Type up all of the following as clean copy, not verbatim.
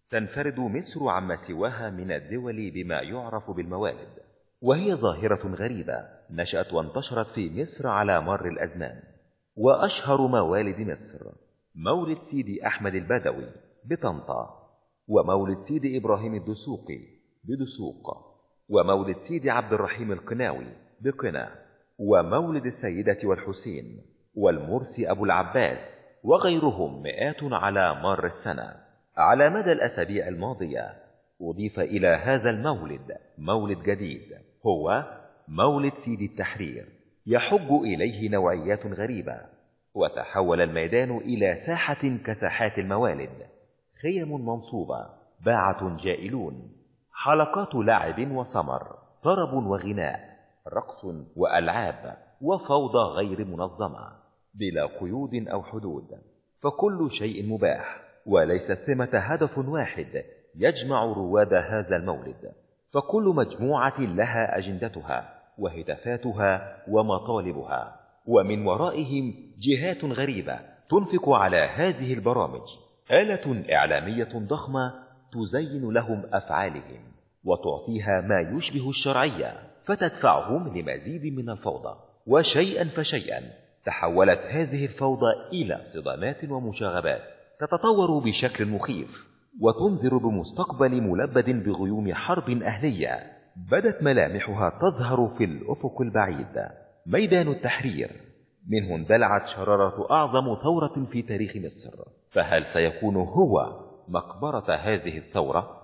تنفرد مصر عما سواها من الدول بما يعرف بالموالد، وهي ظاهرة غريبة نشأت وانتشرت في مصر على مر الأزمان. وأشهر موالد مصر مولد سيدي أحمد البدوي بطنطا، ومولد سيدي إبراهيم الدسوقي بدسوق، ومولد سيدي عبد الرحيم القناوي بقنا، ومولد السيدة والحسين والمرسي أبو العباس وغيرهم مئات على مر السنة. على مدى الأسابيع الماضية أضيف إلى هذا المولد مولد جديد، هو مولد سيدي التحرير، يحج إليه نوعيات غريبة، وتحول الميدان إلى ساحة كساحات الموالد، خيم منصوبة، باعة جائلون، حلقات لعب وسمر، طرب وغناء، رقص وألعاب، وفوضى غير منظمة بلا قيود أو حدود، فكل شيء مباح، وليس ثمة هدف واحد يجمع رواد هذا المولد، فكل مجموعة لها أجندتها وهدفاتها ومطالبها، ومن ورائهم جهات غريبة تنفق على هذه البرامج آلة إعلامية ضخمة تزين لهم أفعالهم وتعطيها ما يشبه الشرعية، فتدفعهم لمزيد من الفوضى. وشيئا فشيئا تحولت هذه الفوضى إلى صدامات ومشاغبات تتطور بشكل مخيف، وتنذر بمستقبل ملبد بغيوم حرب أهلية بدت ملامحها تظهر في الأفق البعيد. ميدان التحرير منه اندلعت شرارة أعظم ثورة في تاريخ مصر، فهل سيكون هو مقبرة هذه الثورة؟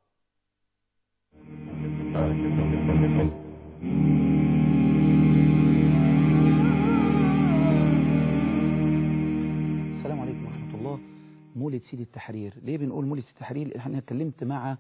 السلام عليكم ورحمة الله. مولد سيدي التحرير، ليه بنقول مولد سيدي التحرير؟ احنا اتكلمت مع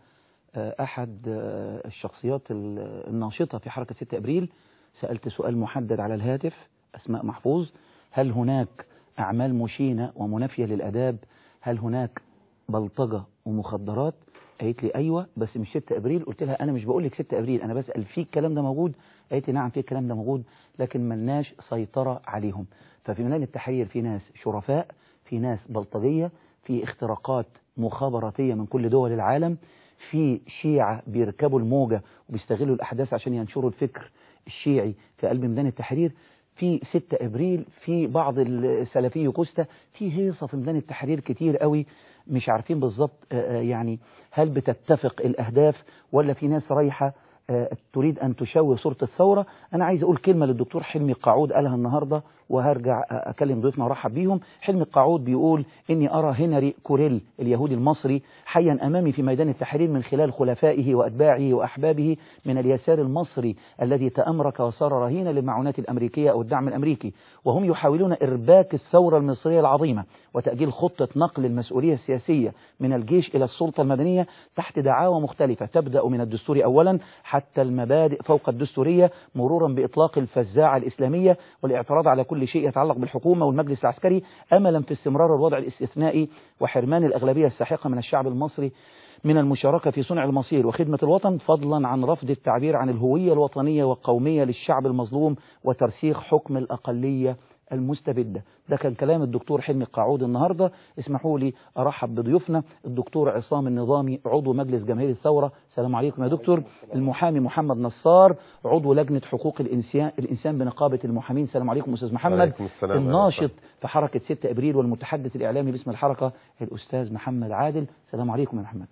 أحد الشخصيات الناشطة في حركة 6 أبريل، سألت سؤال محدد على الهاتف، أسماء محفوظ: هل هناك أعمال مشينة ومنافية للأداب؟ هل هناك بلطجة ومخدرات؟ قالت لي أيوة، بس مش 6 أبريل. قلت لها أنا مش بقول لك 6 أبريل، أنا بسأل في الكلام ده موجود؟ قالت لي نعم في الكلام ده موجود، لكن ملناش سيطرة عليهم. ففي ميدان التحرير في ناس شرفاء، في ناس بلطجية، في اختراقات مخابراتية من كل دول العالم، في شيعة بيركبوا الموجة وبيستغلوا الأحداث عشان ينشروا الفكر الشيعي في قلب ميدان التحرير، في 6 أبريل في بعض السلفي كوستا، في هيصة في ميدان التحرير كتير قوي، مش عارفين بالظبط يعني هل بتتفق الأهداف ولا في ناس رايحة تريد أن تشوه صورة الثورة. أنا عايز أقول كلمة للدكتور حلمي القاعود قالها النهاردة، وهرجع أكلم ضيوفنا وارحب بيهم. حلمي القاعود بيقول: إني أرى هنري كوريل اليهودي المصري حيا أمامي في ميدان التحرير من خلال خلفائه وأتباعه وأحبابه من اليسار المصري الذي تأمرك وصار رهينا للمعونات الأمريكية أو الدعم الأمريكي، وهم يحاولون إرباك الثورة المصرية العظيمة وتأجيل خطة نقل المسؤولية السياسية من الجيش إلى السلطة المدنية تحت دعاوى مختلفة تبدأ من الدستور أولا حتى المبادئ فوق الدستورية، مرورا بإطلاق الفزاعة الإسلامية والاعتراض على كل شيء يتعلق بالحكومة والمجلس العسكري، أملا في استمرار الوضع الاستثنائي وحرمان الأغلبية الساحقة من الشعب المصري من المشاركة في صنع المصير وخدمة الوطن، فضلا عن رفض التعبير عن الهوية الوطنية والقومية للشعب المظلوم وترسيخ حكم الأقلية المستبدة. ده كان كلام الدكتور حلمي القاعود النهاردة. اسمحوا لي أرحب بضيوفنا: الدكتور عصام النظامي عضو مجلس جماهير الثورة، السلام عليكم يا دكتور. المحامي محمد نصار عضو لجنة حقوق الإنسان بنقابة المحامين، السلام عليكم أستاذ محمد. الناشط في حركة 6 أبريل والمتحدث الإعلامي باسم الحركة الأستاذ محمد عادل، السلام عليكم يا محمد.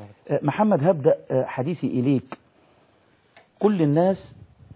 محمد، هبدأ حديثي إليك. كل الناس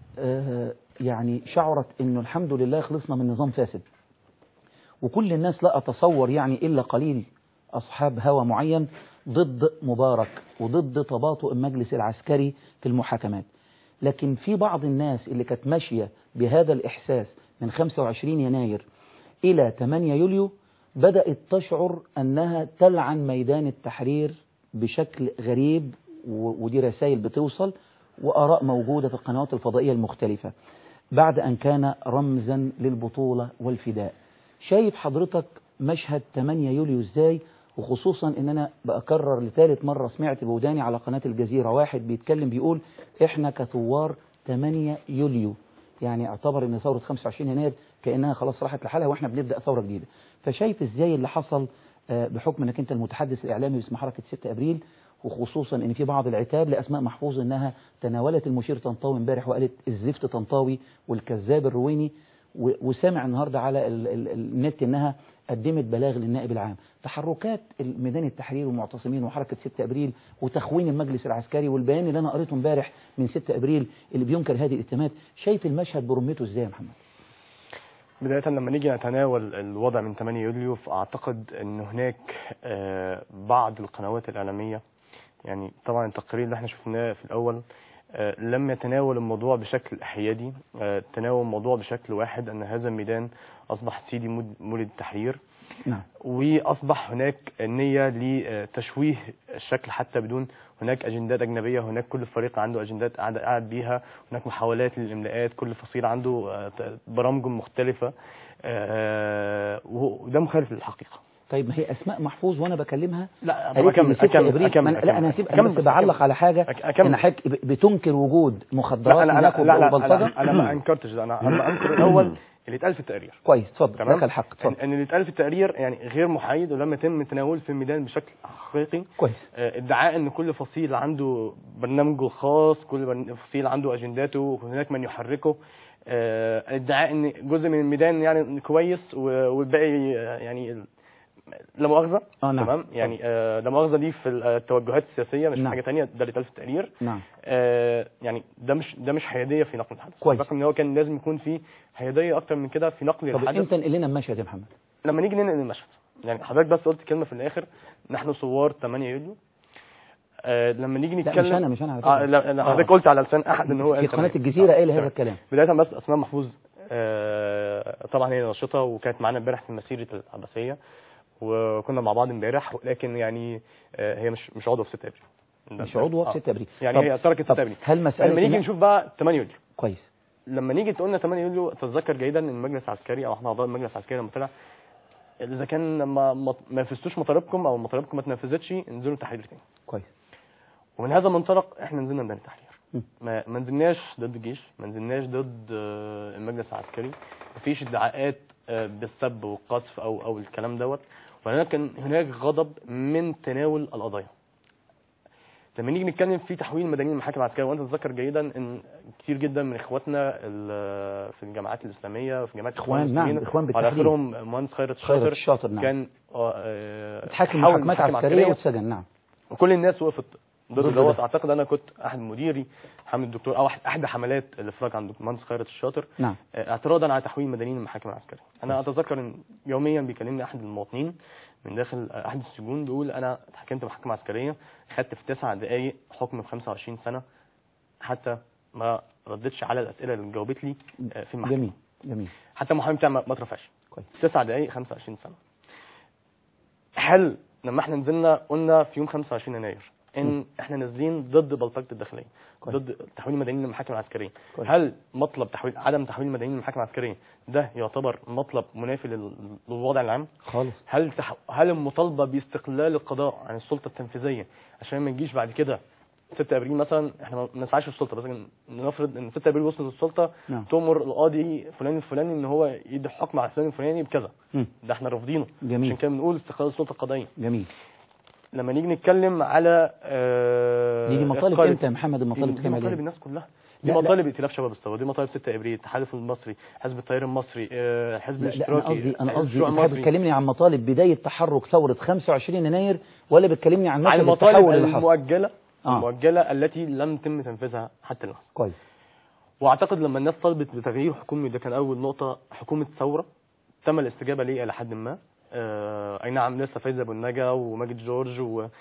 يعني شعرت انه الحمد لله خلصنا من نظام فاسد، وكل الناس لا أتصور يعني إلا قليل أصحاب هوى معين ضد مبارك وضد تباطؤ المجلس العسكري في المحاكمات، لكن في بعض الناس اللي كانت ماشية بهذا الإحساس من 25 يناير إلى 8 يوليو بدأت تشعر أنها تلعن ميدان التحرير بشكل غريب، ودي رسائل بتوصل وآراء موجودة في القنوات الفضائية المختلفة بعد أن كان رمزا للبطولة والفداء. شايف حضرتك مشهد 8 يوليو إزاي؟ وخصوصا أن أنا بأكرر لثالث مرة سمعت بوداني على قناة الجزيرة واحد بيتكلم بيقول إحنا كثوار 8 يوليو، يعني اعتبر أن ثورة 25 يناير كأنها خلاص راحت لحالها وإحنا بنبدأ ثورة جديدة. فشايف إزاي اللي حصل بحكم انك انت المتحدث الاعلامي باسم حركة 6 ابريل، وخصوصا ان في بعض العتاب لاسماء محفوظ انها تناولت المشير طنطاوي امبارح وقالت الزفت طنطاوي والكذاب الرويني، وسامع النهارده على النت انها قدمت بلاغ للنائب العام. تحركات ميدان التحرير والمعتصمين وحركة 6 ابريل وتخوين المجلس العسكري والبيان اللي انا قريته امبارح من 6 ابريل اللي بينكر هذه الاتهامات، شايف المشهد برمته ازاي يا محمد؟ بداية لما نيجي نتناول الوضع من 8 يوليو، فأعتقد أن هناك بعض القنوات الإعلامية، يعني طبعا التقرير اللي احنا شفناه في الأول لم يتناول الموضوع بشكل حيادي، تناول الموضوع بشكل واحد، أن هذا الميدان أصبح سيدي مولد التحرير. نعم. وأصبح هناك نية لتشويه الشكل حتى بدون هناك أجندات أجنبية، هناك كل فريق عنده أجندات قاعد بيها، هناك محاولات للإملاءات، كل فصيل عنده برامج مختلفة، وده مخالف للحقيقة. طيب ما هي اسماء محفوظ وانا بكلمها لا قالت لي 6 ابريل. لا انا هسيب، انا بس بعلق على حاجه ان حضرتك بتنكر وجود مخدرات هناك وبلطجه. انا ما انكرتش ده، انا انكر الاول اللي اتقال في التقرير. كويس، اتفضل، لك الحق، اتفضل. ان اللي اتقال في التقرير يعني غير محايد ولم يتم تناوله في الميدان بشكل حقيقي. كويس. ادعاء ان كل فصيل عنده برنامجه الخاص، كل فصيل عنده اجنداته وهناك من يحركه. ادعاء ان جزء من الميدان يعني كويس والباقي يعني لا مؤاخذه. نعم. تمام، يعني لا مؤاخذه دي في التوجهات السياسيه، مش نعم. حاجه ثانيه، ده اللي اتقال في التقرير. نعم. يعني ده مش حياديه في نقل الحدث. كويس. رغم ان هو كان لازم يكون في حياديه اكتر من كده في نقل الحدث. طب انت انقل لنا المشهد يا محمد. لما نيجي ننقل المشهد، يعني حضرتك بس قلت كلمه في الاخر، نحن ثوار 8 يوليو. لما نيجي نتكلم، لا مش انا على فكره. لا حضرتك قلت على لسان احد ان هو في قناه الجزيره قال هذا الكلام. بدايه بس اسماء محفوظ طبعا هي نشطه وكانت معانا امبارح في مسيره العباسيه وكنا مع بعض امبارح، ولكن يعني هي مش عضوه في 6 ابريل. مش عضوه في 6 ابريل. يعني هي تركت 6 ابريل. هل مساله لما نيجي نشوف بقى 8 يوليو. كويس. لما نيجي تقولنا 8 يوليو تتذكر جيدا ان المجلس العسكري او احنا اعضاء المجلس العسكري لما طلع، اذا كان ما نفذتوش مطالبكم او مطالبكم ما تنفذتش انزلوا تحرير تاني. كويس. ومن هذا المنطلق احنا نزلنا ميدان التحرير. ما نزلناش ضد الجيش، ما نزلناش ضد المجلس العسكري، مفيش ادعاءات بالسب والقذف او الكلام دوت، ولكن هناك غضب من تناول القضايا. لما نيجي نتكلم في تحويل مدنيين المحاكم العسكريه، وانت تتذكر جيدا ان كتير جدا من اخواتنا في الجامعات الاسلاميه، في جامعات اخوان، نعم، اخوان بالتحرير، على اخرهم مهندس خيرت الشاطر، نعم. كان اتحاكم محاكمات عسكريه واتسجن. نعم. وكل الناس وقفت ضد دوت. اعتقد انا كنت احد مديري حامد الدكتور او احد حملات الافراج عند المهندس خيرت الشاطر. نعم. اعتراضا على تحويل مدنيين المحاكم العسكريه. انا اتذكر ان يوميا بيكلمني احد المواطنين من داخل احد السجون بيقول انا اتحكمت محاكمه عسكريه، خدت في 9 دقائق حكم ب 25 سنه، حتى ما ردتش على الاسئله اللي جاوبت لي في المحكمه. جميل. حتى المحامي بتاعي ما اترفعش. كويس. 9 دقائق 25 سنه. هل لما احنا نزلنا قلنا في يوم 25 يناير ان احنا نازلين ضد بلطجه الداخليه، ضد تحويل المدنيين للمحاكم العسكريه، هل مطلب عدم تحويل المدنيين للمحاكم العسكريه ده يعتبر مطلب منافي للوضع العام؟ خالص. هل المطالبه باستقلال القضاء عن السلطه التنفيذيه عشان ما نجيش بعد كده 6 ابريل مثلا احنا ما نسعاش السلطه، بس نفرض ان 6 ابريل وصلت السلطه تؤمر القاضي فلان الفلاني ان هو يدي حكم على فلان الفلاني بكذا، ده احنا رافضينه. جميل. عشان كده بنقول استقلال السلطه القضائيه. جميل. لما نيجي نتكلم على دي مطالب امتى يا محمد؟ المطالب دي مطالب الناس كلها، دي مطالب ائتلاف شباب الثوره، دي مطالب 6 ابريل، التحالف المصري، حزب التيار المصري، الحزب الاشتراكي. انا قصدي انت بتكلمني عن مطالب بدايه تحرك ثوره 25 يناير ولا بتكلمني عن مشهد التحول اللي حصل؟ المؤجله المؤجله التي لم يتم تنفيذها حتى اللحظه. كويس. واعتقد لما الناس طلبت بتغيير حكومي، ده كان اول نقطه، حكومه ثوره تم الاستجابه ليه الى حد ما. اي نعم لسه فايز ابو النجا وماجد جورج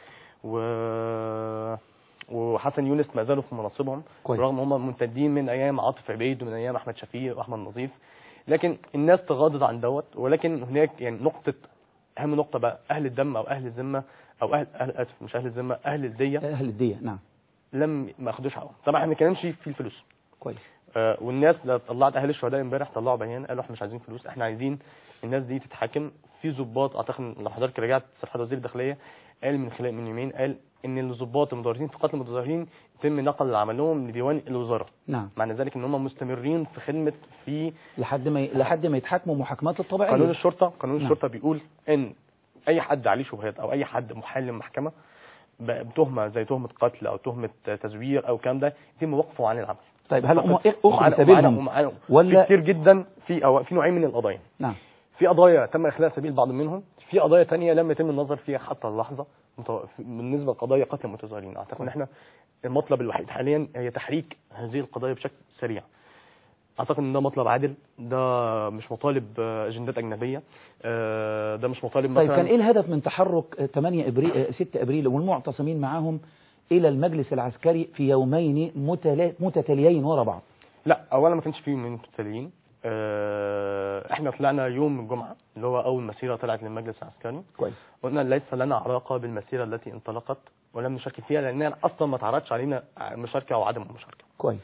وحسن يونس ما زالوا في مناصبهم، رغم هم ممتدين من ايام عاطف عبيد ومن ايام احمد شفيق واحمد نظيف، لكن الناس تغاضت عن دوت. ولكن هناك يعني نقطه، اهم نقطه بقى، اهل الدم او اهل الذمه او اهل اسف مش اهل الذمه، اهل الديه. نعم. ما اخدوش حقهم. طبعا احنا ما بنتكلمش في الفلوس. كويس. والناس طلعت اهل الشهداء امبارح طلعوا بيان قالوا احنا مش عايزين فلوس، احنا عايزين الناس دي تتحاكم. في ضباط، اعتقد لو حضرتك رجعت صفحه وزير الداخليه قال من يومين قال ان الضباط المتورطين في قتل المتظاهرين يتم نقل عملهم لديوان الوزاره. نعم. معنى ذلك ان هم مستمرين في خدمه لحد ما يتحاكموا محاكمات الطبيعيه. قانون الشرطه بيقول ان اي حد عليه شبهات او اي حد محال للمحكمه بتهمه زي تهمه قتل او تهمه تزوير او الكلام ده، يتم وقفه عن العمل. طيب هل هم اخرى سبيلهم ولا في كتير جدا في نوعين من القضايا. نعم. في قضايا تم اخلاء سبيل بعض منهم، في قضايا تانية لم يتم النظر فيها حتى اللحظه بالنسبه لقضايا قتل المتظاهرين. اعتقد ان احنا المطلب الوحيد حاليا هي تحريك هذه القضايا بشكل سريع. اعتقد ان ده مطلب عادل، ده مش مطالب اجندات اجنبيه، ده مش مطالب مثلا. طيب كان ايه الهدف من تحرك 6 ابريل والمعتصمين معاهم الى المجلس العسكري في يومين متتاليين ورا بعض؟ لا، اولا ما كانش فيه من متتاليين. احنا طلعنا يوم الجمعه اللي هو اول مسيره طلعت للمجلس العسكري. كويس. قلنا ليس لنا علاقه بالمسيره التي انطلقت ولم نشارك فيها لاننا اصلا ما تعرضش علينا مشاركه او عدم مشاركه. كويس.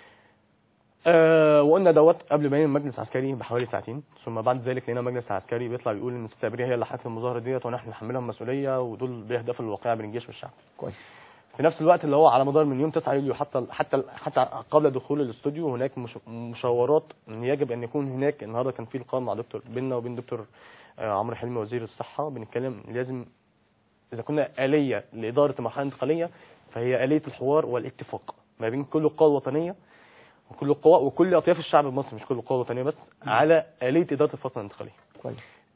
وقلنا دوت قبل ما ينام المجلس العسكري بحوالي ساعتين، ثم بعد ذلك لقينا المجلس العسكري بيطلع بيقول ان 6 ابريل هي اللي حكت المظاهره ديت ونحن نحملهم المسؤوليه ودول بيهدفوا للواقعه بين الجيش والشعب. كويس. في نفس الوقت اللي هو على مدار من يوم 9 يوليو حتى قبل دخول الاستوديو هناك مشاورات ان يجب ان يكون هناك. النهارده كان في لقاء مع دكتور بيننا وبين دكتور عمرو حلمي وزير الصحه، بنتكلم لازم اذا كنا آلية لاداره المرحله الانتقاليه فهي آلية الحوار والاتفاق ما بين كل القوى الوطنيه وكل القوى وكل اطياف الشعب المصري، مش كل القوى الوطنيه بس، على آلية اداره الفتره الانتقاليه. كويس.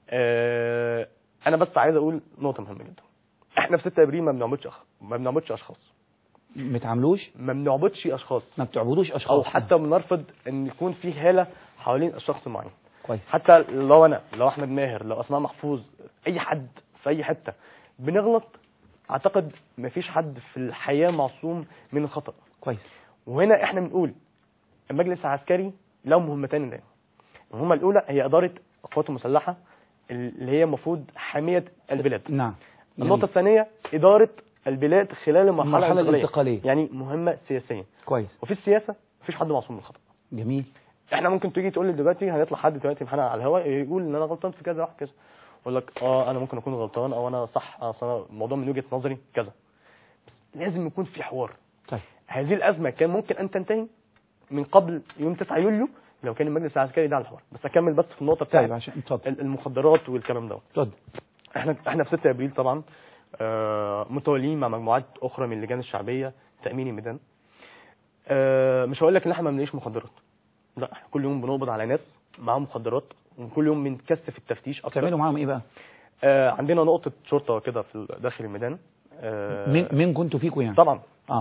انا بس عايز اقول نقطه مهمه جدا. احنا في 6 ابريل ما بنعبدش اشخاص. ما بنعبدش اشخاص. ما بتعبدوش اشخاص او حتى بنرفض ان يكون في هاله حوالين الشخص معين. كويس. حتى لو احمد ماهر، لو اسماء محفوظ، اي حد في اي حته بنغلط، اعتقد ما فيش حد في الحياه معصوم من الخطا. كويس. وهنا احنا بنقول المجلس العسكري له مهمتين الان. المهمه الاولى هي اداره القوات المسلحه اللي هي المفروض حاميه البلاد. نعم. النقطه الثانيه اداره البلاد خلال المرحله الانتقاليه، يعني مهمه سياسيه. كويس. وفي السياسه مفيش حد معصوم من الخطا. جميل. احنا ممكن تيجي تقول لي دلوقتي هيطلع حد دلوقتي معانا على الهواء يقول ان انا غلطان في كذا واحد كذا، اقول لك انا ممكن اكون غلطان او انا صح، اصل الموضوع من وجهه نظري كذا، بس لازم يكون في حوار. طيب هذه الازمه كان ممكن ان تنتهي من قبل يوم 9 يوليو لو كان المجلس العسكري ده على الحوار. بس اكمل بس في النقطه بتاعت عشان المخدرات والكلام ده. اتفضل. احنا في 6 ابريل طبعا متولين مع مجموعات اخرى من اللجان الشعبيه تامين الميدان. مش هقول لك ان احنا ما بنلاقيش مخدرات، لا، احنا كل يوم بنقبض على ناس معاهم مخدرات وكل يوم بنكثف التفتيش اكتر. بتعملوا معاهم ايه بقى؟ عندنا نقطه شرطه كده في داخل الميدان. مين كنتوا فيكم يعني؟ طبعا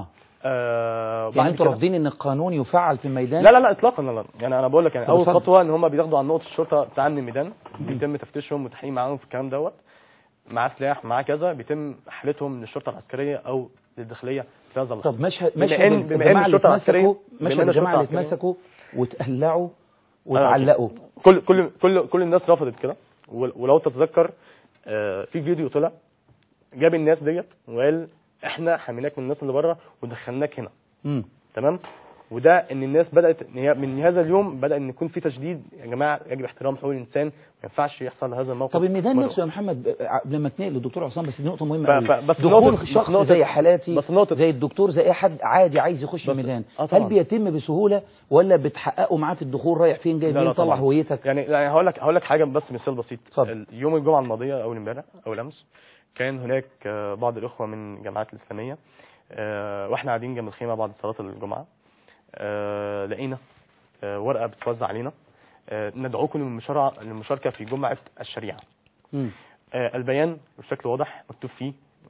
يعني انتوا رافضين ان القانون يفعل في الميدان؟ لا اطلاقا. لا يعني انا بقول لك يعني اول خطوه ان هم بياخدوا عن نقطه الشرطه بتاع امن الميدان، بيتم تفتيشهم وتحقيق معاهم في الكلام دوت، معاه سلاح معاه كذا، بيتم حالتهم للشرطه العسكريه او للداخليه في هذا اللحظه. طب مشهد بما ان الشرطه العسكريه الجماعه اللي اتمسكوا وتقلعوا وتعلقوا، كل الناس رفضت كده. ولو تتذكر في فيديو طلع جاب الناس ديت وقال احنا حميناك من الناس اللي بره ودخلناك هنا. تمام. وده ان الناس بدات من هذا اليوم بدا ان يكون في تشديد، يا جماعه يجب احترام حقوق الانسان، ما ينفعش يحصل هذا الموقف. طب الميدان نفسه يا محمد لما تنقل للدكتور عصام، بس دي نقطه مهمه قوي، دخول شخص زي حالاتي زي الدكتور زي اي حد عادي عايز يخش الميدان، هل بيتم بسهوله ولا بتحققوا معاه في الدخول رايح فين جاي منين طلع هويتك؟ يعني هقول لك حاجه بس مثال بسيط. يوم الجمعه الماضيه اول امبارح او الامس كان هناك بعض الاخوه من الجامعات الاسلاميه واحنا قاعدين جنب الخيمه بعد صلاه الجمعه لقينا ورقه بتوزع علينا ندعوكم للمشاركه في جمعه الشريعه. البيان بشكل واضح مكتوب فيه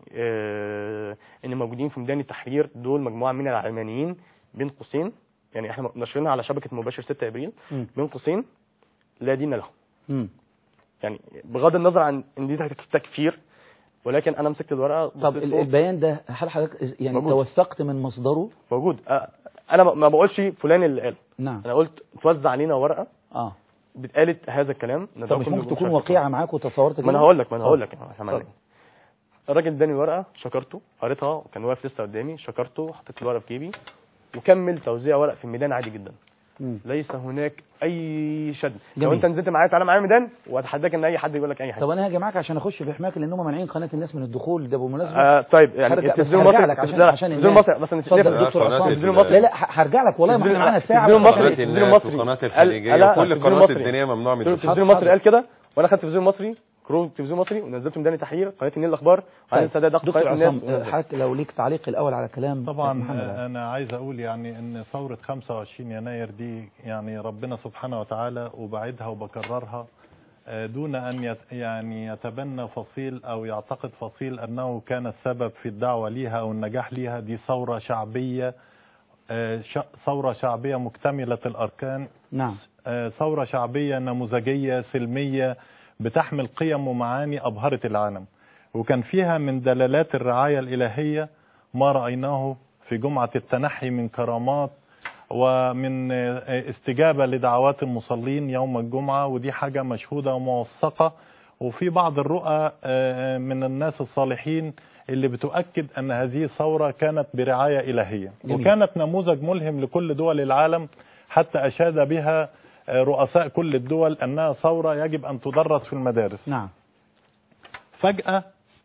ان موجودين في ميدان التحرير دول مجموعه من العلمانيين بين قوسين، يعني احنا نشرنا على شبكه مباشر 6 ابريل بين قوسين لا دين لهم. يعني بغض النظر عن ان دي تكفير، ولكن انا مسكت الورقه. طب البيان ده هل حضرتك يعني توثقت من مصدره؟ موجود. انا ما بقولش فلان اللي قال. نعم. انا قلت توزع علينا ورقه بتقالت هذا الكلام. طب مش ممكن تكون واقعه معاك وتصورت كده؟ ما انا هقول لك الراجل اداني ورقه، شكرته، قريتها وكان واقف لسه قدامي، شكرته، حطيت الورقه في جيبي وكمل توزيع ورق في الميدان عادي جدا. ليس هناك اي شد. لو انت نزلت معايا تعالى معايا ميدان واتحداك ان اي حد يقول لك اي حاجه. طب انا هاجي معاك عشان اخش في حماك لان هم مانعين قناه الناس من الدخول ده بالمناسبه. طيب يعني التلفزيون المصري عشان التلفزيون المصري بس الدكتور عصام لا هرجع لك والله ما احنا معانا ساعه. التلفزيون المصري وقناه الخليجيه وكل القنوات الدينيه ممنوع من التلفزيون المصري قال كده وانا خدت التلفزيون المصري كرو تلفزيون مصري، ونزلته ميدان التحرير، قناه النيل الاخبار، وعلي السادات ضغط دكتور قناه عصام، الناس. حضرتك لو ليك تعليق الاول على كلام طبعا محمد عادل. انا عايز اقول يعني ان ثوره 25 يناير دي يعني ربنا سبحانه وتعالى، وبعدها وبكررها دون ان يعني يتبنى فصيل او يعتقد فصيل انه كان السبب في الدعوه ليها او النجاح ليها. دي ثوره شعبيه، ثوره شعبيه مكتمله الاركان. نعم. ثوره شعبيه نموذجيه سلميه بتحمل قيم ومعاني ابهرت العالم، وكان فيها من دلالات الرعايه الالهيه ما رايناه في جمعه التنحي من كرامات ومن استجابة لدعوات المصلين يوم الجمعة، ودي حاجة مشهودة وموثقة. وفي بعض الرؤى من الناس الصالحين اللي بتؤكد أن هذه الثورة كانت برعاية إلهية. جميل. وكانت نموذج ملهم لكل دول العالم، حتى أشاد بها رؤساء كل الدول أنها ثورة يجب أن تدرس في المدارس. نعم. فجأة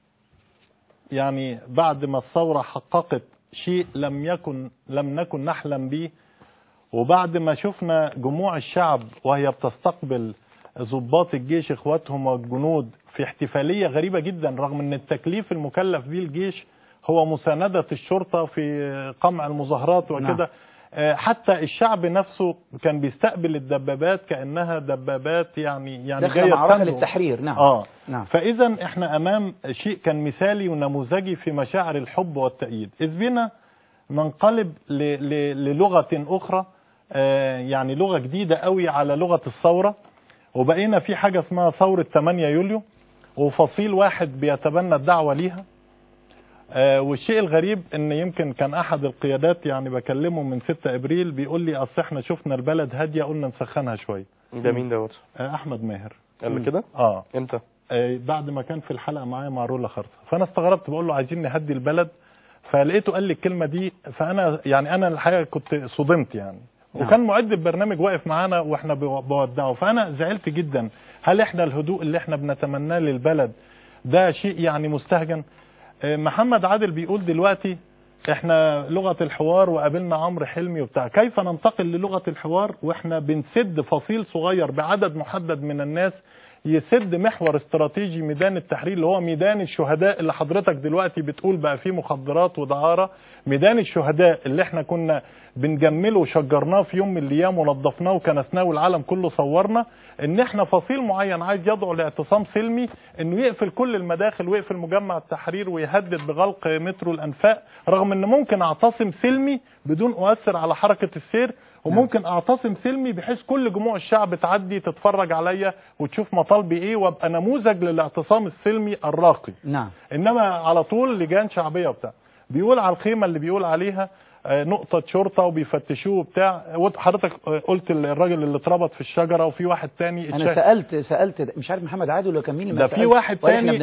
يعني بعد ما الثورة حققت شيء لم نكن نحلم به، وبعد ما شفنا جموع الشعب وهي بتستقبل ضباط الجيش اخواتهم والجنود في احتفالية غريبة جدا، رغم ان التكليف المكلف به الجيش هو مساندة الشرطة في قمع المظاهرات وكده. حتى الشعب نفسه كان بيستقبل الدبابات كأنها دبابات يعني داخل معركة للتحرير. نعم. نعم. فإذا احنا امام شيء كان مثالي ونموذجي في مشاعر الحب والتأييد، إذ بنا ننقلب للغة أخرى، يعني لغة جديدة قوي على لغة الثورة، وبقينا في حاجة اسمها ثورة 8 يوليو، وفصيل واحد بيتبنى الدعوة ليها. والشيء الغريب ان يمكن كان احد القيادات يعني بكلمه من 6 ابريل بيقول لي اصل احنا شفنا البلد هادية قلنا نسخنها شوية. ده مين دوت؟ احمد ماهر. قال كده؟ امتى؟ بعد ما كان في الحلقة معايا مع رولا خرصة، فانا استغربت بقول له عايزين نهدي البلد، فلقيته قال لي الكلمة دي، فانا يعني انا الحقيقة كنت صدمت يعني. وكان معد البرنامج واقف معانا واحنا بودعه، فانا زعلت جدا. هل احنا الهدوء اللي احنا بنتمناه للبلد ده شيء يعني مستهجن؟ محمد عادل بيقول دلوقتي احنا لغة الحوار وقابلنا عمرو حلمي وبتاع، كيف ننتقل للغة الحوار واحنا بنسد فصيل صغير بعدد محدد من الناس يسد محور استراتيجي ميدان التحرير اللي هو ميدان الشهداء اللي حضرتك دلوقتي بتقول بقى فيه مخدرات ودعارة. ميدان الشهداء اللي احنا كنا بنجمله وشجرناه في يوم من الايام ونظفناه وكنسناه والعالم كله صورنا ان احنا فصيل معين عايز يدعو لاعتصام سلمي انه يقفل كل المداخل ويقفل مجمع التحرير ويهدد بغلق مترو الانفاق، رغم ان ممكن اعتصم سلمي بدون اؤثر على حركة السير، وممكن اعتصم سلمي بحيث كل جموع الشعب تعدي تتفرج عليا وتشوف مطالبي ايه وابقى نموذج للاعتصام السلمي الراقي. نعم. انما على طول لجان شعبيه وبتاع. بيقول على الخيمه اللي بيقول عليها نقطه شرطه وبيفتشوه وبتاع، وحضرتك قلت الراجل اللي اتربط في الشجره وفي واحد تاني انا سالت مش عارف محمد عادل ولا كان مين، ده في واحد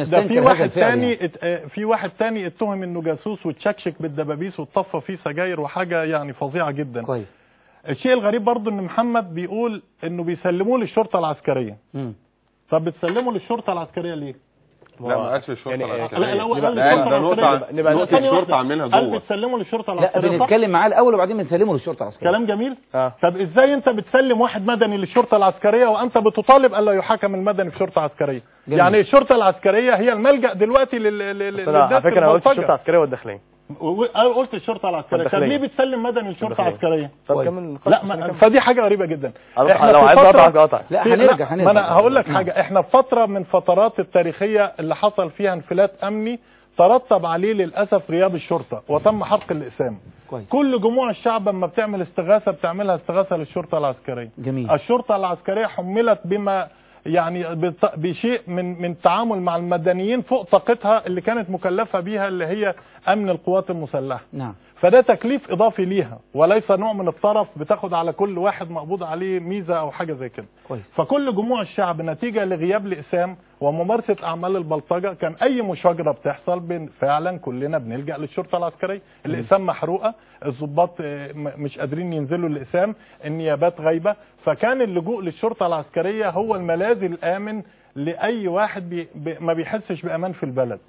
تاني في واحد تاني اتهم انه جاسوس وتشكشك بالدبابيس واتطفى فيه سجاير وحاجه يعني فظيعه جدا. كويس. الشيء الغريب برضو ان محمد بيقول انه بيسلموه للشرطه العسكريه. طب بتسلموا للشرطه العسكريه ليه؟ لا ما قالش الشرطه العسكريه. لا ده نقطه الشرطه عاملينها جوه. قال بتسلموا للشرطه العسكريه. لا بنتكلم معاه الاول وبعدين بنسلمه للشرطه العسكريه. كلام جميل. طب ازاي انت بتسلم واحد مدني للشرطه العسكريه وانت بتطالب الا يحاكم المدني في شرطه عسكريه؟ جميل. يعني الشرطه العسكريه هي الملجا دلوقتي على فكره انا قلت الشرطه العسكريه والداخليه. قلت الشرطه العسكريه. طب ليه بتسلم مدني للشرطه العسكريه؟ طب كمل. لا فدي حاجه غريبه جدا. احنا لو عايز اقطع لا هنرجع. ما انا هقول لك حاجه، احنا في فتره من فترات التاريخيه اللي حصل فيها انفلات امني ترتب عليه للاسف غياب الشرطه وتم حرق الاقسام. كل جموع الشعب لما بتعمل استغاثه بتعملها استغاثه للشرطه العسكريه. جميل. الشرطه العسكريه حملت بما يعني بشيء من التعامل مع المدنيين فوق طاقتها اللي كانت مكلفة بيها اللي هي أمن القوات المسلحة. نعم. فده تكليف إضافي ليها وليس نوع من الطرف بتاخد على كل واحد مقبوض عليه ميزة أو حاجة زي كده. كويس. فكل جموع الشعب نتيجة لغياب الإقسام وممارسة أعمال البلطجة كان أي مشاجرة بتحصل فعلا كلنا بنلجأ للشرطة العسكرية. الإقسام محروقة، الضباط مش قادرين ينزلوا الإقسام، النيابات غايبة، فكان اللجوء للشرطة العسكرية هو الملاذ الآمن لأي واحد ما بيحسش بأمان في البلد. طيب.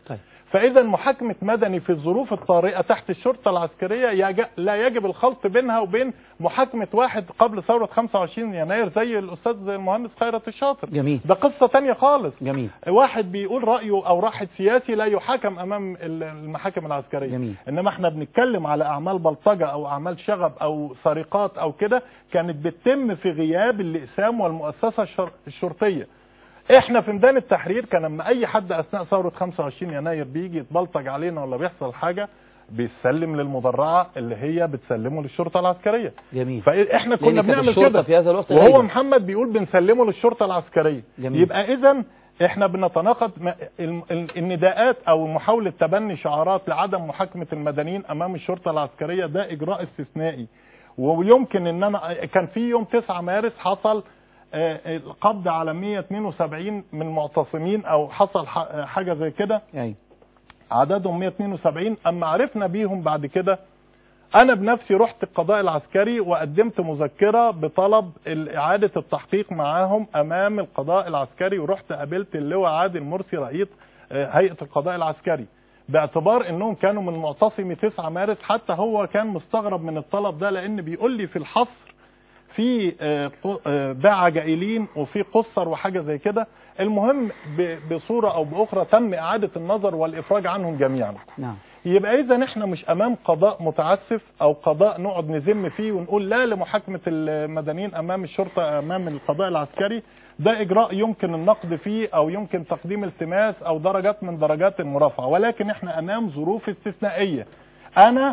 فاذا محاكمه مدني في الظروف الطارئه تحت الشرطه العسكريه لا يجب الخلط بينها وبين محاكمه واحد قبل ثوره 25 يناير زي الاستاذ المهندس خيرت الشاطر. جميل. ده قصه ثانيه خالص. جميل. واحد بيقول رايه او واحد سياسي لا يحاكم امام المحاكم العسكريه. جميل. انما احنا بنتكلم على اعمال بلطجه او اعمال شغب او سرقات او كده كانت بتتم في غياب الاقسام والمؤسسه الشرطيه. احنا في ميدان التحرير كان لما اي حد اثناء ثوره 25 يناير بيجي يتبلطج علينا ولا بيحصل حاجه بيسلم للمدرعه اللي هي بتسلمه للشرطه العسكريه. جميل. فاحنا كنا بنعمل كده في هذا الوقت وهو محمد بيقول بنسلمه للشرطه العسكريه. جميل. يبقى اذا احنا بنتناقض النداءات او محاوله تبني شعارات لعدم محاكمه المدنيين امام الشرطه العسكريه ده اجراء استثنائي. ويمكن ان انا كان في يوم 9 مارس حصل القبض على 172 من المعتصمين او حصل حاجه زي كده. ايوه عددهم 172. اما عرفنا بيهم بعد كده انا بنفسي رحت القضاء العسكري وقدمت مذكره بطلب اعاده التحقيق معاهم امام القضاء العسكري، ورحت قابلت اللواء عادل مرسي رئيس هيئه القضاء العسكري باعتبار انهم كانوا من معتصمي 9 مارس. حتى هو كان مستغرب من الطلب ده لان بيقول لي في الحصر في باع جائلين وفي قصر وحاجه زي كده. المهم بصوره او باخرى تم اعاده النظر والافراج عنهم جميعا. نعم. يبقى اذا احنا مش امام قضاء متعسف او قضاء نقعد نذم فيه ونقول لا لمحاكمه المدنيين امام الشرطه امام القضاء العسكري. ده اجراء يمكن النقد فيه او يمكن تقديم التماس او درجات من درجات المرافعه، ولكن احنا امام ظروف استثنائيه. انا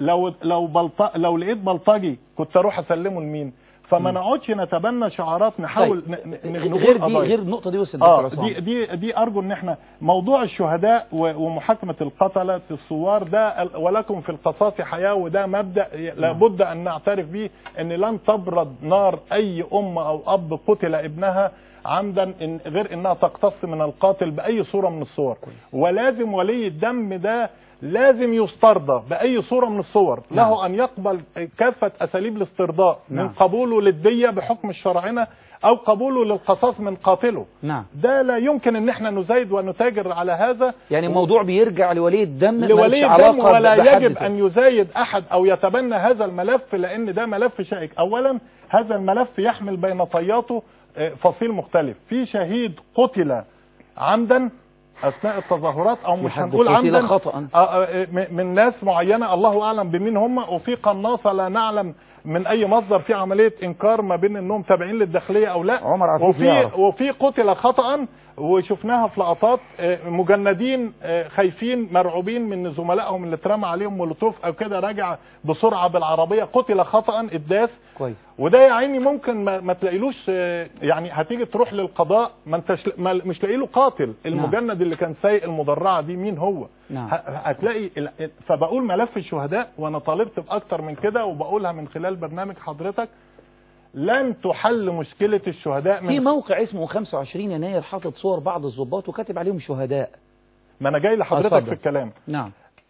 لو لقيت بلطجي كنت اروح اسلمه لمين؟ فما نقعدش نتبنى شعارات نحاول غير النقطه دي بس دي ارجو ان احنا موضوع الشهداء ومحاكمه القتله الثوار ده ولكم في القصاص حياه، وده مبدا لابد ان نعترف به ان لن تبرد نار اي ام او اب قتل ابنها عمدا غير انها تقتص من القاتل باي صوره من الصور. ولازم ولي الدم ده لازم يسترضى بأي صورة من الصور. نعم. له أن يقبل كافة أساليب الاسترضاء. نعم. من قبوله للدية بحكم الشرعنا أو قبوله للقصاص من قاتله. نعم. ده لا يمكن أن احنا نزايد ونتاجر على هذا. يعني الموضوع بيرجع لولي الدم ولا يجب أن يزايد أحد أو يتبنى هذا الملف لأن ده ملف شائك. أولا هذا الملف يحمل بين طياته فصيل مختلف. في شهيد قتل عمدا اثناء التظاهرات او مش هنقول عمدا خطأ من ناس معينه الله اعلم بمين هم، وفي قناصه لا نعلم من اي مصدر في عمليه انكار ما بين انهم تابعين للداخليه او لا. وفي قتل خطأ وشفناها في لقطات مجندين خايفين مرعوبين من زملائهم اللي اترمى عليهم مولوتوف او كده راجع بسرعه بالعربيه قتل خطأ الداس. كويس. وده يا عيني ممكن ما تلاقيلوش يعني هتيجي تروح للقضاء ما انتش مش لاقي له قاتل. المجند اللي كان سايق المدرعه دي مين هو؟ نعم. هتلاقي. فبقول ملف الشهداء وانا طالبت باكتر من كده وبقولها من خلال برنامج حضرتك لن تحل مشكله الشهداء. في موقع اسمه 25 يناير حاطط صور بعض الضباط وكاتب عليهم شهداء. ما انا جاي لحضرتك في الكلام. نعم.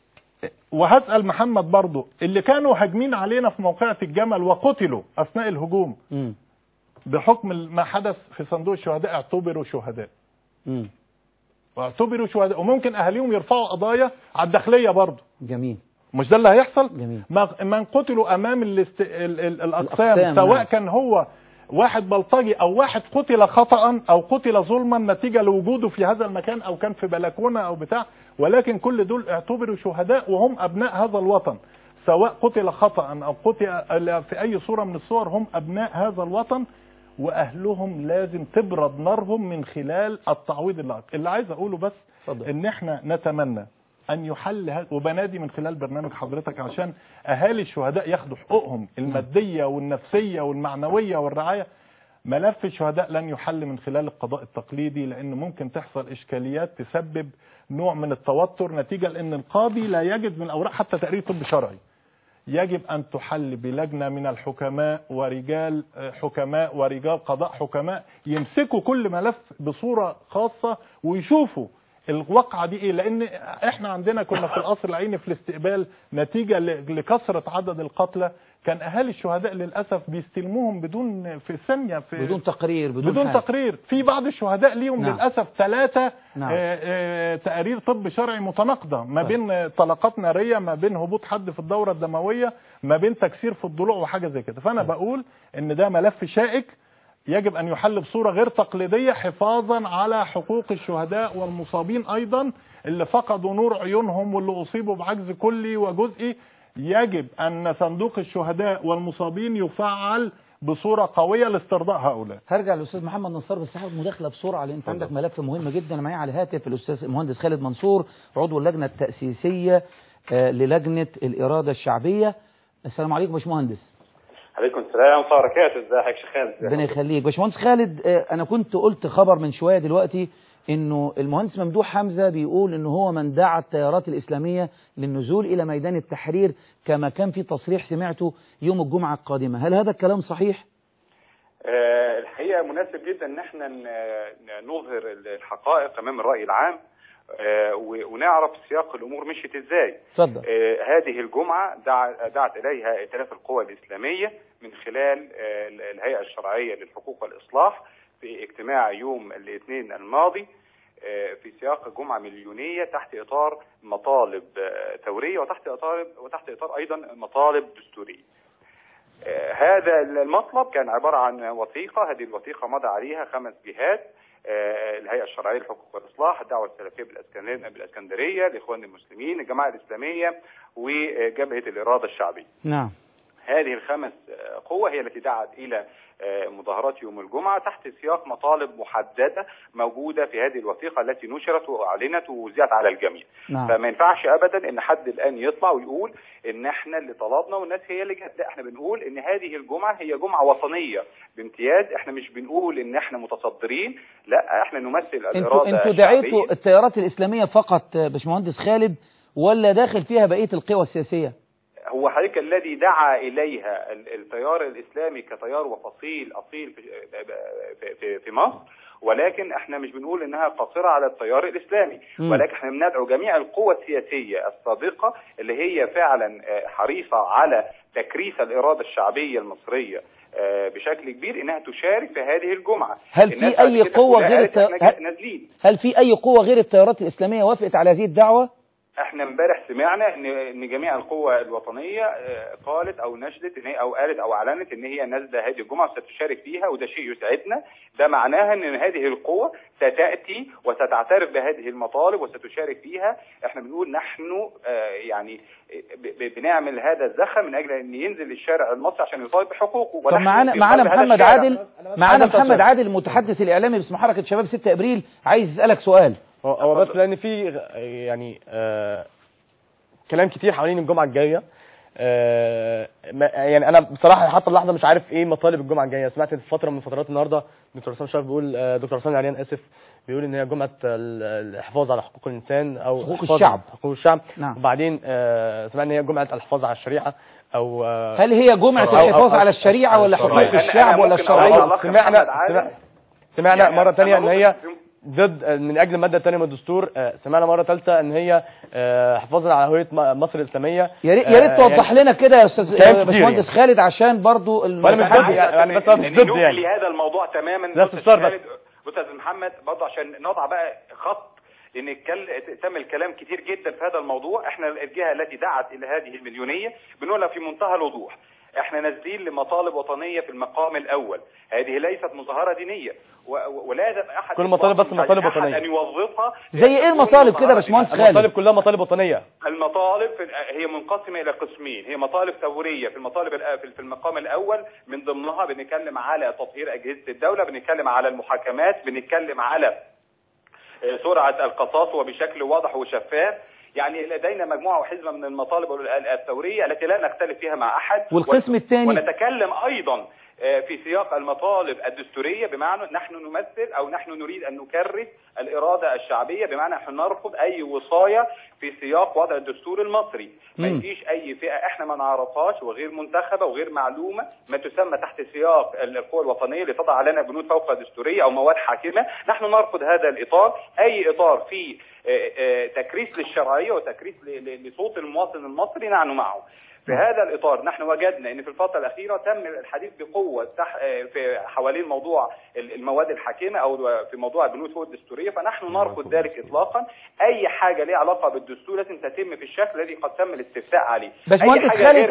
وهسأل محمد برضو اللي كانوا هاجمين علينا في موقعة الجمل وقتلوا أثناء الهجوم بحكم ما حدث في صندوق الشهداء اعتبروا شهداء. واعتبروا شهداء وممكن أهاليهم يرفعوا قضايا على الداخلية برضو. جميل. مش ده اللي هيحصل؟ جميل. من قتلوا أمام الأقسام سواء كان هو واحد بلطجي او واحد قتل خطأ او قتل ظلما نتيجة لوجوده في هذا المكان او كان في بلكونة او بتاع، ولكن كل دول اعتبروا شهداء وهم ابناء هذا الوطن. سواء قتل خطأ او قتل في اي صورة من الصور هم ابناء هذا الوطن واهلهم لازم تبرد نارهم من خلال التعويض. اللي عايز اقوله بس ان احنا نتمنى ان يحل هذا، وبنادي من خلال برنامج حضرتك عشان اهالي الشهداء ياخدوا حقوقهم الماديه والنفسيه والمعنويه والرعايه. ملف الشهداء لن يحل من خلال القضاء التقليدي لان ممكن تحصل اشكاليات تسبب نوع من التوتر نتيجه لان القاضي لا يجد من الاوراق حتى تقرير طب شرعي. يجب ان تحل بلجنه من الحكماء ورجال حكماء ورجال قضاء حكماء يمسكوا كل ملف بصوره خاصه ويشوفوا الواقعه دي ايه؟ لان احنا عندنا كنا في القصر العيني في الاستقبال نتيجه لكثره عدد القتلى، كان اهالي الشهداء للاسف بيستلموهم بدون في ثانيه، بدون تقرير، بدون تقرير. في بعض الشهداء ليهم للاسف 3 تقارير طب شرعي متناقضه، ما بين طلقات ناريه، ما بين هبوط حد في الدوره الدمويه، ما بين تكسير في الضلوع وحاجه زي كده. فانا بقول ان ده ملف شائك يجب أن يحل بصورة غير تقليدية حفاظا على حقوق الشهداء والمصابين أيضا اللي فقدوا نور عيونهم واللي أصيبوا بعجز كلي وجزئي. يجب أن صندوق الشهداء والمصابين يفعل بصورة قوية لاسترضاء هؤلاء. هرجع للأستاذ محمد نصار بس هاخد مداخلة بسرعة لأن أنت عندك ملف مهم جدا. معايا على الهاتف الأستاذ المهندس خالد منصور عضو اللجنة التأسيسية للجنة الإرادة الشعبية. السلام عليكم يا باشمهندس. عليكم السلام ورحمة الله وبركاته. ازيك يا شيخ خالد؟ ربنا يخليك. باشمهندس خالد، انا كنت قلت خبر من شويه دلوقتي انه المهندس ممدوح حمزه بيقول انه هو من دعا التيارات الاسلاميه للنزول الى ميدان التحرير كما كان في تصريح سمعته يوم الجمعه القادمه، هل هذا الكلام صحيح؟ الحقيقه مناسب جدا ان احنا نظهر الحقائق امام الراي العام ونعرف سياق الامور مشيت ازاي. اتفضل. هذه الجمعه دعت اليها ائتلاف القوى الاسلاميه من خلال الهيئه الشرعيه للحقوق والاصلاح في اجتماع يوم الاثنين الماضي في سياق جمعه مليونيه تحت اطار مطالب ثوريه وتحت اطار ايضا مطالب دستوريه. هذا المطلب كان عباره عن وثيقه، هذه الوثيقه مضى عليها 5 جهات: الهيئة الشرعية للحقوق والإصلاح، الدعوة السلفية بالإسكندرية، الإخوان المسلمين، الجماعة الإسلامية، وجبهة الإرادة الشعبية. نعم. هذه ال5 قوى هي التي دعت إلى مظاهرات يوم الجمعة تحت سياق مطالب محددة موجودة في هذه الوثيقة التي نشرت وأعلنت ووزعت على الجميع. نعم. فما ينفعش أبدا إن حد الآن يطلع ويقول إن إحنا اللي طلبنا والناس هي اللي جت. لا، إحنا بنقول إن هذه الجمعة هي جمعة وطنية بامتياز. إحنا مش بنقول إن إحنا متصدرين، لا، إحنا نمثل الإرادة. انتوا دعيتوا التيارات الإسلامية فقط باشمهندس خالد ولا داخل فيها بقية القوى السياسية؟ هو حضرتك الذي دعا إليها التيار الإسلامي كتيار وفصيل أصيل في مصر، ولكن احنا مش بنقول انها قاصرة على التيار الإسلامي، ولكن احنا بندعو جميع القوى السياسية السابقة اللي هي فعلا حريصة على تكريس الإرادة الشعبية المصرية بشكل كبير انها تشارك في هذه الجمعة. هل في اي قوة غير التيارات الإسلامية وافقت على هذه الدعوة؟ احنا امبارح سمعنا ان جميع القوى الوطنيه قالت او نشدت ان هي او قالت او اعلنت ان هي نازله هذه الجمعه وستشارك فيها، وده شيء يسعدنا. ده معناها ان هذه القوى ستاتي وستعترف بهذه المطالب وستشارك فيها. احنا بنقول نحن يعني بنعمل هذا الزخم من اجل ان ينزل الشارع المصري عشان يطالب بحقوقه. طب معانا محمد عادل المتحدث الاعلامي باسم حركه شباب 6 ابريل عايز يسالك سؤال. هو بس لان في يعني كلام كتير حوالين الجمعه الجايه. يعني انا بصراحه حتى اللحظه مش عارف ايه مطالب الجمعه الجايه. سمعت في فتره من فترات النهارده دكتور حسام شرف بيقول، دكتور حسام العريان اسف، بيقول ان هي جمعه الحفاظ على حقوق الانسان او حقوق الشعب. نعم. وبعدين سمعنا ان هي جمعه الحفاظ على الشريعه او هل هي جمعه الحفاظ على الشريعه ولا حقوق الشعب ولا الشرعيه؟ سمعنا مره ثانيه ان هي ضد من اجل الماده الثانيه من الدستور. سمعنا مره ثالثه ان هي حفاظا على هويه مصر الاسلاميه. يا ريت توضح لنا كده يا استاذ باشمهندس خالد عشان برضو يعني بس مش ضد يعني هذا الموضوع تماما. استاذ محمد برضه عشان نضع بقى خط، لان تم الكلام كتير جدا في هذا الموضوع. احنا الجهه التي دعت الى هذه المليونيه بنقولها في منتهى الوضوح، احنا نازلين لمطالب وطنيه في المقام الاول. هذه ليست مظاهره دينيه ولازم احد كل مطالب بس مطالب وطنيه ان يوظفها. زي ايه المطالب كده يا باشمهندس خالد؟ المطالب كلها مطالب وطنيه. المطالب هي منقسمه الى قسمين، هي مطالب ثوريه في في المقام الاول، من ضمنها بنتكلم على تطهير اجهزه الدوله، بنتكلم على المحاكمات، بنتكلم على سرعه القصاص وبشكل واضح وشفاف. يعني لدينا مجموعة وحزمة من المطالب الثورية التي لا نختلف فيها مع أحد. والقسم الثاني ونتكلم أيضا في سياق المطالب الدستورية، بمعنى نحن نمثل أو نحن نريد أن نكرس الإرادة الشعبية، بمعنى نحن نرفض أي وصاية في سياق وضع الدستور المصري. ما يجيش أي فئة إحنا ما نعرفهاش وغير منتخبة وغير معلومة ما تسمى تحت سياق القوى الوطنية لتضع لنا بنود فوق دستورية أو مواد حاكمة. نحن نرفض هذا الإطار. أي إطار فيه تكريس للشرعيه وتكريس لصوت المواطن المصري نحن معه. في هذا الاطار نحن وجدنا ان في الفتره الاخيره تم الحديث بقوه في حوالين موضوع المواد الحاكمه او في موضوع البنود فوق الدستوريه، فنحن نرفض ذلك اطلاقا. اي حاجه ليها علاقه بالدستور لازم تتم في الشكل الذي قد تم الاستفتاء عليه. باشمهندس خالد،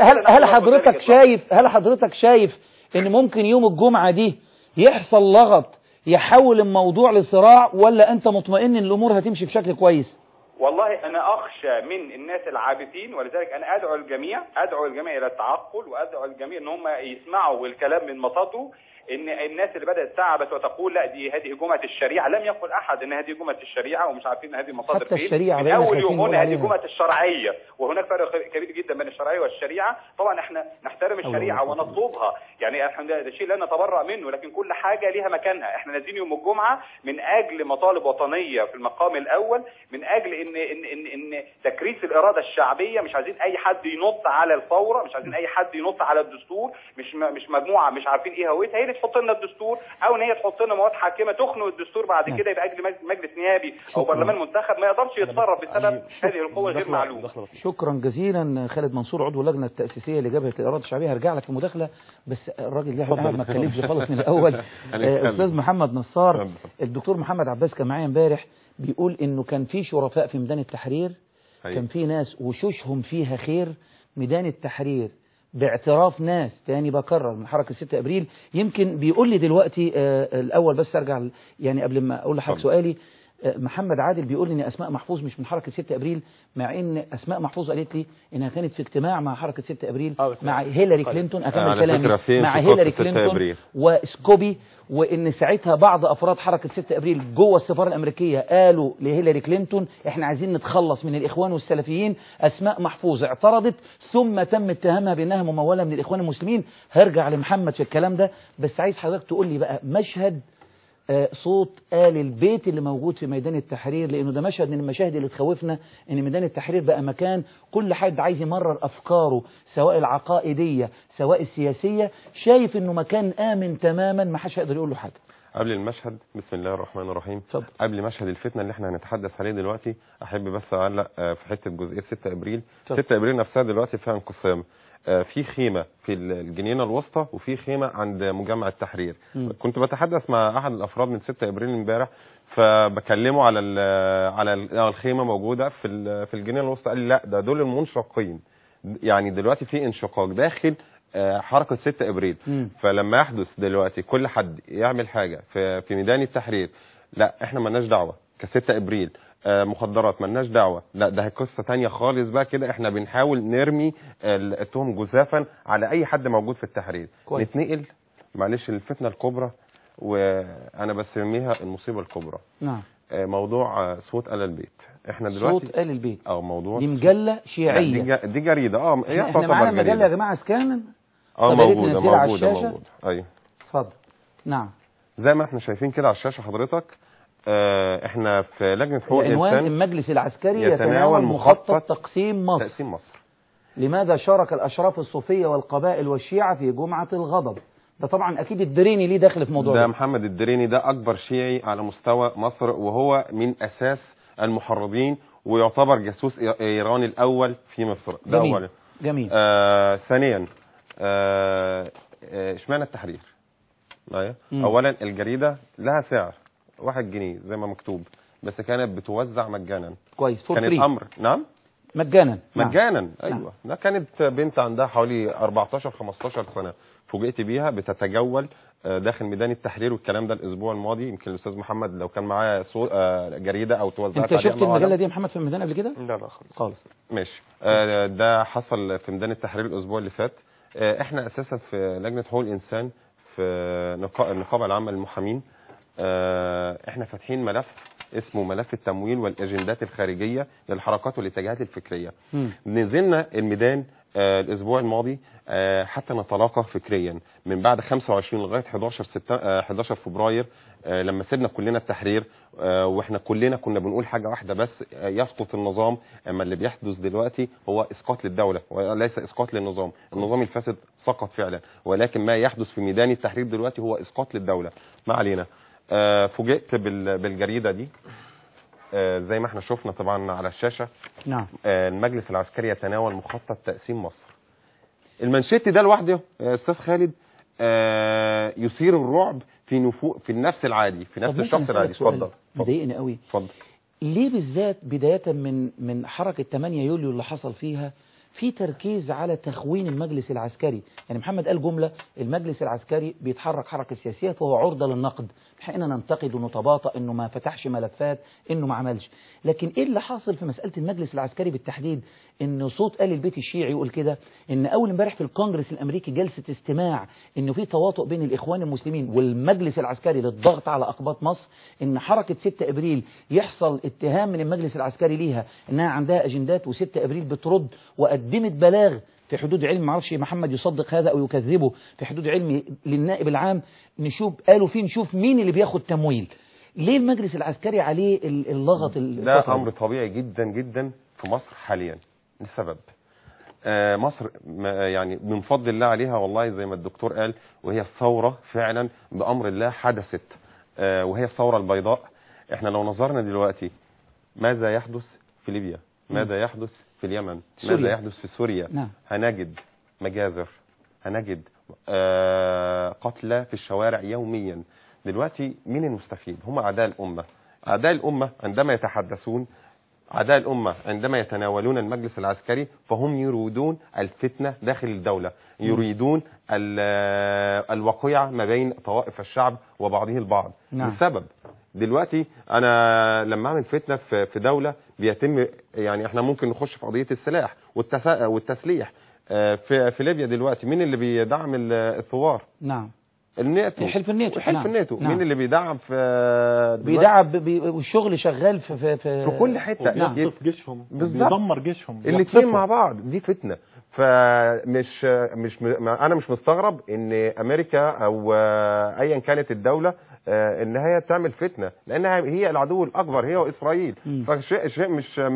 هل حضرتك شايف ان ممكن يوم الجمعه دي يحصل لغط يحول الموضوع لصراع، ولا انت مطمئن ان الامور هتمشي بشكل كويس؟ والله انا اخشى من الناس العابثين، ولذلك انا ادعو الجميع الى التعقل، وادعو الجميع ان هم يسمعوا الكلام من مصادره. ان الناس اللي بدات تعبث وتقول لا هذه جمعه الشريعه، لم يقل احد ان هذه جمعه الشريعه ومش عارفين هذه المصادر فين. من اول يوم هنا هذه جمعه الشرعيه، وهناك فرق كبير جدا بين الشرعيه والشريعه. طبعا احنا نحترم الشريعه ونطلبها، يعني احنا ده شيء لا نتبرأ منه، لكن كل حاجه ليها مكانها. احنا نازلين يوم الجمعه من اجل مطالب وطنيه في المقام الاول، من اجل ان تكريس الاراده الشعبيه. مش عايزين اي حد ينط على الثوره، مش عايزين اي حد ينط على الدستور، مش مجموعه مش عارفين ايه هويتها هي اللي تحط لنا الدستور، او ان هي تحط لنا مواد حاكمه تخنق الدستور بعد كده يبقى اجل مجلس نيابي او برلمان منتخب ما يقدرش يتصرف بسبب هذه القوه غير معلومه. شكرا جزيلا خالد منصور، عضو اللجنه التاسيسيه لجبهه الاراده الشعبيه. هرجع لك في مداخله، بس الراجل ده قاعد ما اتكلمش خالص من الاول. استاذ محمد نصار، الدكتور محمد عباس كان معايا امبارح بيقول انه كان في شرفاء في ميدان التحرير، كان في ناس وشوشهم فيها خير. ميدان التحرير باعتراف ناس، تاني بكرر، من حركة 6 أبريل. يمكن بيقول لي دلوقتي الأول، بس أرجع يعني قبل ما أقول لحضرتك سؤالي، محمد عادل بيقول لي ان اسماء محفوظ مش من حركه 6 ابريل، مع ان اسماء محفوظ قالت لي انها كانت في اجتماع مع حركه 6 ابريل مع هيلاري كلينتون. اكمل كلامي، مع هيلاري كلينتون وسكوبي، وان ساعتها بعض افراد حركه 6 ابريل جوه السفاره الامريكيه قالوا لهيلاري كلينتون احنا عايزين نتخلص من الاخوان والسلفيين. اسماء محفوظ اعترضت، ثم تم اتهامها بانها مموله من الاخوان المسلمين. هرجع لمحمد في الكلام ده، بس عايز حضرتك تقول لي بقى مشهد صوت آل البيت اللي موجود في ميدان التحرير، لأنه ده مشهد من المشاهد اللي تخوفنا، إن ميدان التحرير بقى مكان كل حد عايز يمرر أفكاره، سواء العقائدية سواء السياسية، شايف إنه مكان آمن تماما ما حدش يقدر يقول له حاجة. قبل المشهد، بسم الله الرحمن الرحيم، قبل مشهد الفتنة اللي احنا هنتحدث عليه دلوقتي، أحب بس أعلق في حتة جزئية 6 أبريل. 6 أبريل نفسها دلوقتي فيها انقسام، في خيمة في الجنينة الوسطى وفي خيمة عند مجمع التحرير. كنت بتحدث مع أحد الأفراد من 6 أبريل امبارح، فبكلمه على الخيمة موجودة في الجنينة الوسطى، قال لي لا ده دول المنشقين، يعني دلوقتي في انشقاق داخل حركة 6 أبريل. فلما يحدث دلوقتي كل حد يعمل حاجة في ميدان التحرير، لا احنا مالناش دعوة ك6 أبريل، مخدرات مالناش دعوة، لا ده قصة تانية خالص بقى كده. احنا بنحاول نرمي التهم جزافا على اي حد موجود في التحرير. نتنقل معلش الفتنة الكبرى، وانا بسميها المصيبة الكبرى. نعم. موضوع صوت آل البيت. احنا دلوقتي صوت آل البيت موضوع دي مجلة شيعية، دي جريدة. احنا معانا مجلة يا جماعة اسكانا موجودة. ايوه اتفضل. نعم، زي ما احنا شايفين كده على الشاشة حضرتك. احنا في لجنة حقوق الإنسان. عنوان المجلس العسكري يتناول مخطط تقسيم مصر. لماذا شارك الأشراف الصوفية والقبائل والشيعة في جمعة الغضب؟ ده طبعا أكيد الدريني ليه داخل في الموضوع ده محمد الدريني ده أكبر شيعي على مستوى مصر، وهو من أساس المحرضين، ويعتبر جاسوس إيراني الأول في مصر. ده جميل. أولا. جميل. ثانيا اشمعنى التحرير؟ أولا الجريدة لها سعر 1 جنيه زي ما مكتوب، بس كانت بتوزع مجانا. كويس. كانت امر. نعم مجانا. ايوه. ده كانت بنت عندها حوالي 14-15 سنه، فوجئت بيها بتتجول داخل ميدان التحرير، والكلام ده الاسبوع الماضي. يمكن الاستاذ محمد لو كان معاه جريده او توزعت عليها. انت شفت المجله دي يا محمد في الميدان قبل كده؟ لا خالص. ماشي. ده حصل في ميدان التحرير الاسبوع اللي فات. احنا اساسا في لجنه حقوق الانسان في النقابه العامه للمحامين، احنا فاتحين ملف اسمه ملف التمويل والاجندات الخارجيه للحركات والاتجاهات الفكريه. نزلنا الميدان الاسبوع الماضي حتى نتلاقى فكريا من بعد 25 لغايه 11 فبراير، لما سيبنا كلنا التحرير، واحنا كلنا كنا بنقول حاجه واحده بس: يسقط النظام. اما اللي بيحدث دلوقتي هو اسقاط للدوله وليس اسقاط للنظام. النظام الفاسد سقط فعلا، ولكن ما يحدث في ميدان التحرير دلوقتي هو اسقاط للدوله. ما علينا. فوجئت بالجريده دي. زي ما احنا شفنا طبعا على الشاشة. نعم. المجلس العسكري يتناول مخطط تقسيم مصر. المنشط ده لوحده يا استاذ خالد يثير الرعب في النفس العادي، في نفس الشخص العادي. اتفضل. مضايقني قوي. اتفضل. ليه بالذات بداية من حركة 8 يوليو اللي حصل فيها في تركيز على تخوين المجلس العسكري؟ يعني محمد قال جملة: المجلس العسكري بيتحرك حركة سياسية فهو عرضة للنقد، حقنا ننتقد ونتباطأ انه ما فتحش ملفات، انه ما عملش. لكن ايه اللي حاصل في مسألة المجلس العسكري بالتحديد؟ ان صوت آل البيت الشيعي يقول كده، ان اول امبارح في الكونجرس الامريكي جلسة استماع انه في تواطؤ بين الاخوان المسلمين والمجلس العسكري للضغط على اقباط مصر، ان حركة 6 ابريل يحصل اتهام من المجلس العسكري ليها انها عندها اجندات، و6 ابريل بترد وقدمت بلاغ في حدود علم، معرفش محمد يصدق هذا او يكذبه، في حدود علمي للنائب العام. قالوا فيه نشوف مين اللي بياخد تمويل. ليه المجلس العسكري عليه اللغط؟ ده امر طبيعي جدا جدا في مصر حاليا لسبب مصر يعني من فضل الله عليها والله زي ما الدكتور قال، وهي الثورة فعلا بأمر الله حدثت، وهي الثورة البيضاء. احنا لو نظرنا دلوقتي ماذا يحدث في ليبيا، ماذا يحدث في اليمن، ماذا يحدث في سوريا، نعم. هنجد مجازر، هنجد قتلى في الشوارع يوميا. دلوقتي مين المستفيد؟ هم أعداء الأمة. أعداء الأمة عندما يتحدثون، أعداء الأمة عندما يتناولون المجلس العسكري فهم يريدون الفتنة داخل الدولة، يريدون الوقيعة ما بين طوائف الشعب وبعضه البعض. نعم. لسبب دلوقتي أنا لما أعمل فتنة في دولة بيتم، يعني احنا ممكن نخش في قضية السلاح والتسليح. في ليبيا دلوقتي مين اللي بيدعم الثوار؟ نعم. الناتو، حلف الناتو. حلف الناتو. نعم. مين اللي بيدعم بيدعم والشغل شغال في كل حته. نعم. جيشهم بيدمر جيشهم الاثنين مع بعض. دي فتنه. فمش انا مش مستغرب ان امريكا او ايا كانت الدوله ان هي تعمل فتنه، لانها هي العدو الاكبر، هي واسرائيل. فشيء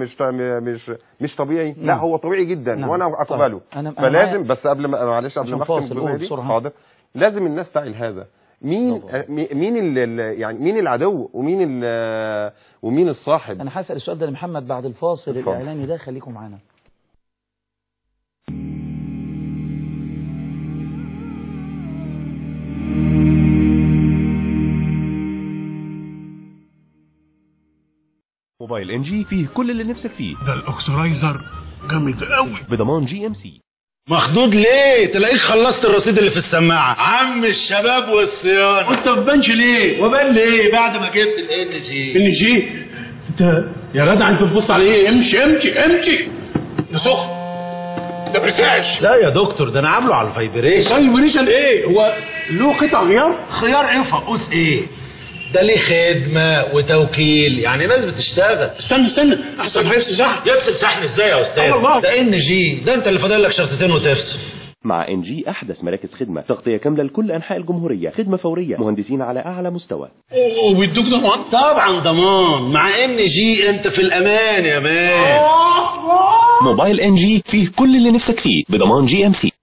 مش طبيعي. لا هو طبيعي جدا. وانا اقبله. فلازم بس قبل ما معلش قبل ما اختم الجزئيه دي حاضر، لازم الناس تعي هذا. مين العدو ومين الصاحب؟ انا هسأل السؤال ده لمحمد بعد الفاصل الاعلاني ده، خليكم معانا. موبايل ان جي فيه كل اللي نفسك فيه. ده الاكسرايزر جامد قوي بضمان جي ام سي. مخدود ليه؟ تلاقيك خلصت الرصيد اللي في السماعه. عم الشباب والصيانه. وانت ما بتبانش ليه؟ وبان ليه بعد ما جبت الان جي؟ ان جي؟ انت يا جدع انت بتبص على ايه؟ امشي امشي امشي يا سخن. ده بريساج. لا يا دكتور ده انا عامله على الفايبريشن. فايبريشن ايه؟ هو له قطع غيار؟ خيار ايه وفقوس ايه؟ ده ليه خدمة وتوكيل، يعني ناس بتشتغل. استنى احسن هيفصل شحن. يفصل شحن ازاي يا استاذ؟ والله ده ان جي، ده انت اللي فاضل لك شرطتين وتفصل. مع ان جي احدث مراكز خدمة، تغطية كاملة لكل انحاء الجمهورية، خدمة فورية، مهندسين على اعلى مستوى. وبيدوك ضمان؟ طبعا ضمان. مع ان جي انت في الامان يا مان. موبايل ان جي فيه كل اللي نفسك فيه بضمان جي ام سي.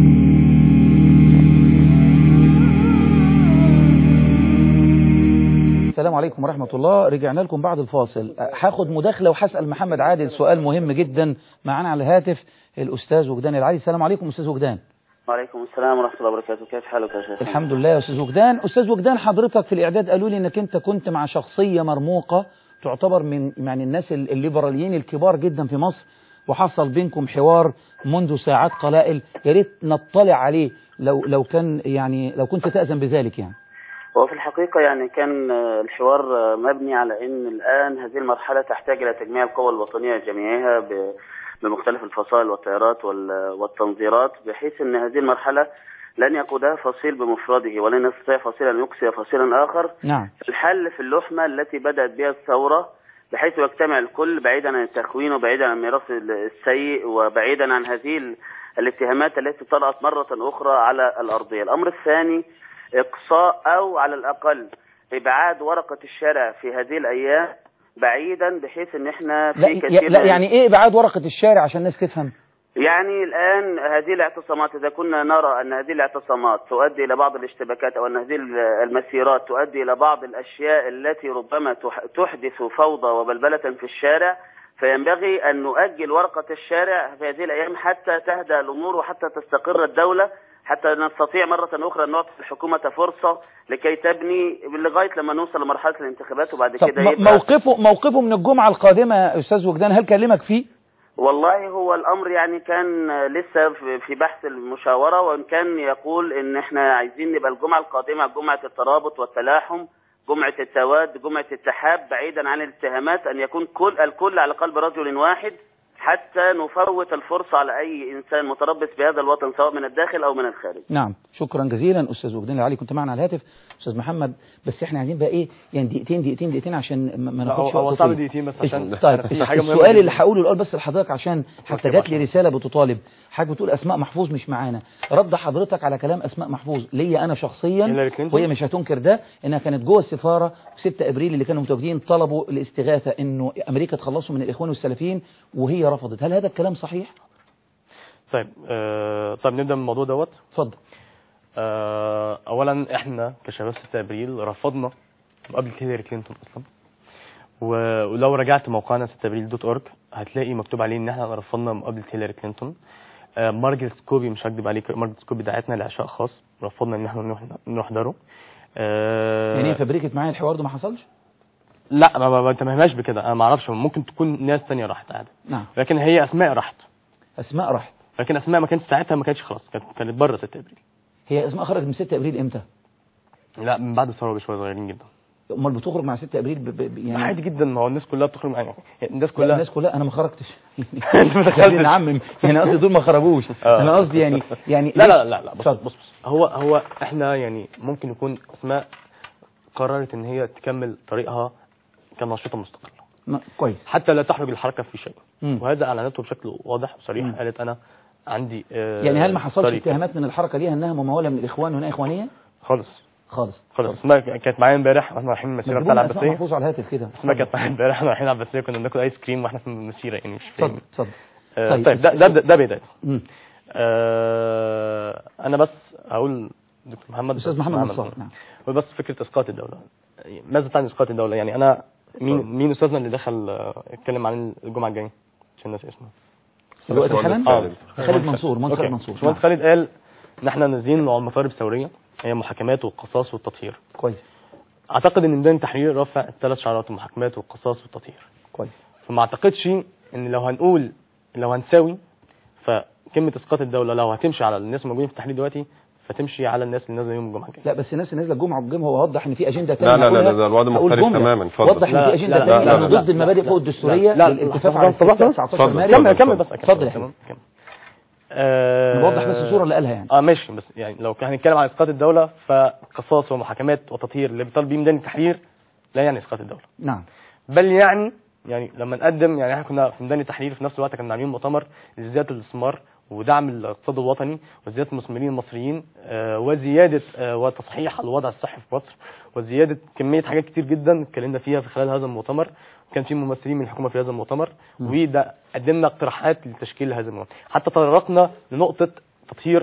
السلام عليكم ورحمة الله. رجعنا لكم بعد الفاصل. هاخد مداخلة وهسأل محمد عادل سؤال مهم جدا. معانا على الهاتف الأستاذ وجدان العلي. السلام عليكم أستاذ وجدان. وعليكم السلام ورحمة الله وبركاته. كيف حالك يا شيخ؟ الحمد لله يا أستاذ وجدان. أستاذ وجدان، حضرتك في الإعداد قالوا لي أنك أنت كنت مع شخصية مرموقة تعتبر من يعني الناس الليبراليين الكبار جدا في مصر، وحصل بينكم حوار منذ ساعات قلائل. يا ريت نطلع عليه لو كان يعني لو كنت تأذن بذلك. يعني هو في الحقيقة يعني كان الحوار مبني على أن الآن هذه المرحلة تحتاج إلى تجميع القوى الوطنية جميعها بمختلف الفصائل والتيارات والتنظيرات، بحيث أن هذه المرحلة لن يقودها فصيل بمفرده، ولن يستطيع فصيل أن يقصي فصيلا آخر. نعم. الحل في اللحمة التي بدأت بها الثورة، بحيث يجتمع الكل بعيدا عن التخوين وبعيدا عن الميراث السيء وبعيدا عن هذه الاتهامات التي طرأت مرة أخرى على الأرضية. الأمر الثاني إقصاء أو على الأقل إبعاد ورقة الشارع في هذه الأيام بعيدا، بحيث إن إحنا في كثير لا يعني إيه إبعاد ورقة الشارع عشان الناس تفهم؟ يعني الآن هذه الاعتصامات إذا كنا نرى أن هذه الاعتصامات تؤدي إلى بعض الاشتباكات أو أن هذه المسيرات تؤدي إلى بعض الأشياء التي ربما تحدث فوضى وبلبلة في الشارع، فينبغي أن نؤجل ورقة الشارع في هذه الأيام حتى تهدأ الأمور وحتى تستقر الدولة، حتى نستطيع مرة أخرى أن نعطي الحكومة فرصة لكي تبني لغاية لما نوصل لمرحلة الانتخابات، وبعد كده يبقى موقفه من الجمعة القادمة يا أستاذ وجدان، هل كلمك فيه؟ والله هو الأمر يعني كان لسه في بحث المشاورة، وإن كان يقول إن إحنا عايزين نبقى الجمعة القادمة جمعة الترابط والتلاحم، جمعة التواد، جمعة التحاب، بعيدا عن الاتهامات، أن يكون الكل على قلب رجل واحد حتى نفوت الفرصة على أي إنسان متربص بهذا الوطن سواء من الداخل أو من الخارج. نعم، شكرا جزيلا أستاذ وجدان العلي، كنت معنا على الهاتف. أستاذ محمد، بس احنا عايزين بقى إيه يعني دقيقتين عشان ما ناخدش وقت صعب دقيقتين بس عشان طيب السؤال اللي هقوله الأول بس لحضرتك، عشان حتى جات لي رسالة بتطالب حضرتك بتقول أسماء محفوظ مش معانا. رد حضرتك على كلام أسماء محفوظ ليا أنا شخصيا، وهي مش هتنكر ده، إنها كانت جوه السفارة 6 أبريل اللي كانوا متواجدين طلبوا الاستغاثة إنه أمريكا تخلصوا من الإخوان والسلفيين وهي رفضت. هل هذا الكلام صحيح؟ طيب طيب نبدأ من الموضوع دوت. اتفضل. اولا احنا كشباب 6 ابريل رفضنا قبل هيلاري كلينتون اصلا، ولو رجعت موقعنا 6abril.org هتلاقي مكتوب عليه ان احنا رفضنا مقابله هيلاري كلينتون. مارجريت سكوبي، مش هكذب عليك، مارجريت سكوبي دعتنا لعشاء خاص رفضنا ان احنا نحضره. يعني فبركت معايا الحوار ده ما حصلش؟ لا ما تمهماش بكده، انا ما اعرفش، ممكن تكون ناس ثانيه راحت عادي. نعم. لكن هي اسماء راحت. لكن اسماء ما كانتش ساعتها، ما كانتش خلاص، كانت بره 6 ابريل. هي اسماء خرجت من 6 ابريل امتى؟ لا من بعد الثوره بشويه، صغيرين جدا. امال بتخرج مع 6 ابريل يعني عادي جدا، ما هو الناس كلها بتخرج معايا، يعني الناس كلها انا ما خرجتش. خلينا نعمم، يعني قصدي دول ما خرجوش. انا قصدي يعني لا بص هو احنا يعني ممكن يكون اسماء قررت ان هي تكمل طريقها كناشطه مستقله. كويس. حتى لا تحرج الحركه في شيء. وهذا اعلنته بشكل واضح وصريح. قالت انا عندي يعني هل ما حصلش اتهامات من الحركه ليها انها مموله من الاخوان وانها اخوانيه؟ خالص. اسماء كانت معايا امبارح واحنا رايحين المسيره بتاع العباسيه. محفوظ على الهاتف كده. اسماء كانت معايا امبارح واحنا رايحين العباسيه، كنا بناكل ايس كريم واحنا في المسيره، يعني مش فاهم. اتفضل. طيب ده بدايه. انا بس هقول دكتور محمد، استاذ محمد نصار. نعم. بس فكره اسقاط الدوله، ماذا تعني اسقاط الدوله؟ يعني انا مين استاذنا اللي دخل اتكلم عن الجمعه الجايه عشان الناس اسمه دلوقتي حالا؟ خالد منصور. باشمهندس خالد قال ان احنا نازلين على مطالب ثوريه، هي المحاكمات والقصاص والتطهير. كويس. اعتقد ان ميدان التحرير رفع ال3 شعارات: المحاكمات والقصاص والتطهير. كويس. فما اعتقدش ان لو هنساوي فكلمه اسقاط الدوله لو هتمشي على الناس الموجودين في التحرير دلوقتي فتمشي على الناس اللي نازله يوم الجمعه الجايه. لا بس الناس اللي نازله الجمعه هو وضح ان في اجنده ثانيه. لا ده الوضع مختلف تماما. اتفضل. وضح ان في اجنده ثانيه ضد المبادئ فوق الدستوريه للاتفاق على 19 مارس. كمل بس. اتفضل يا حبيبي. نوضح بس الصوره اللي قالها يعني. ماشي، بس يعني لو هنتكلم عن اسقاط الدوله فقصاص ومحاكمات وتطهير اللي بيطالب بيه ميدان التحرير لا يعني اسقاط الدوله. نعم. بل يعني لما نقدم، يعني احنا كنا في ميدان التحرير في نفس الوقت كنا عاملين مؤتمر لزياده الاستثمار ودعم الاقتصاد الوطني وزياده المستثمرين المصريين وزياده وتصحيح الوضع الصحي في مصر وزياده كميه حاجات كتير جدا اتكلمنا فيها في خلال هذا المؤتمر. كان في ممثلين من الحكومه في هذا المؤتمر، وده قدمنا اقتراحات لتشكيل هذا المؤتمر، حتى تطرقنا لنقطه تطهير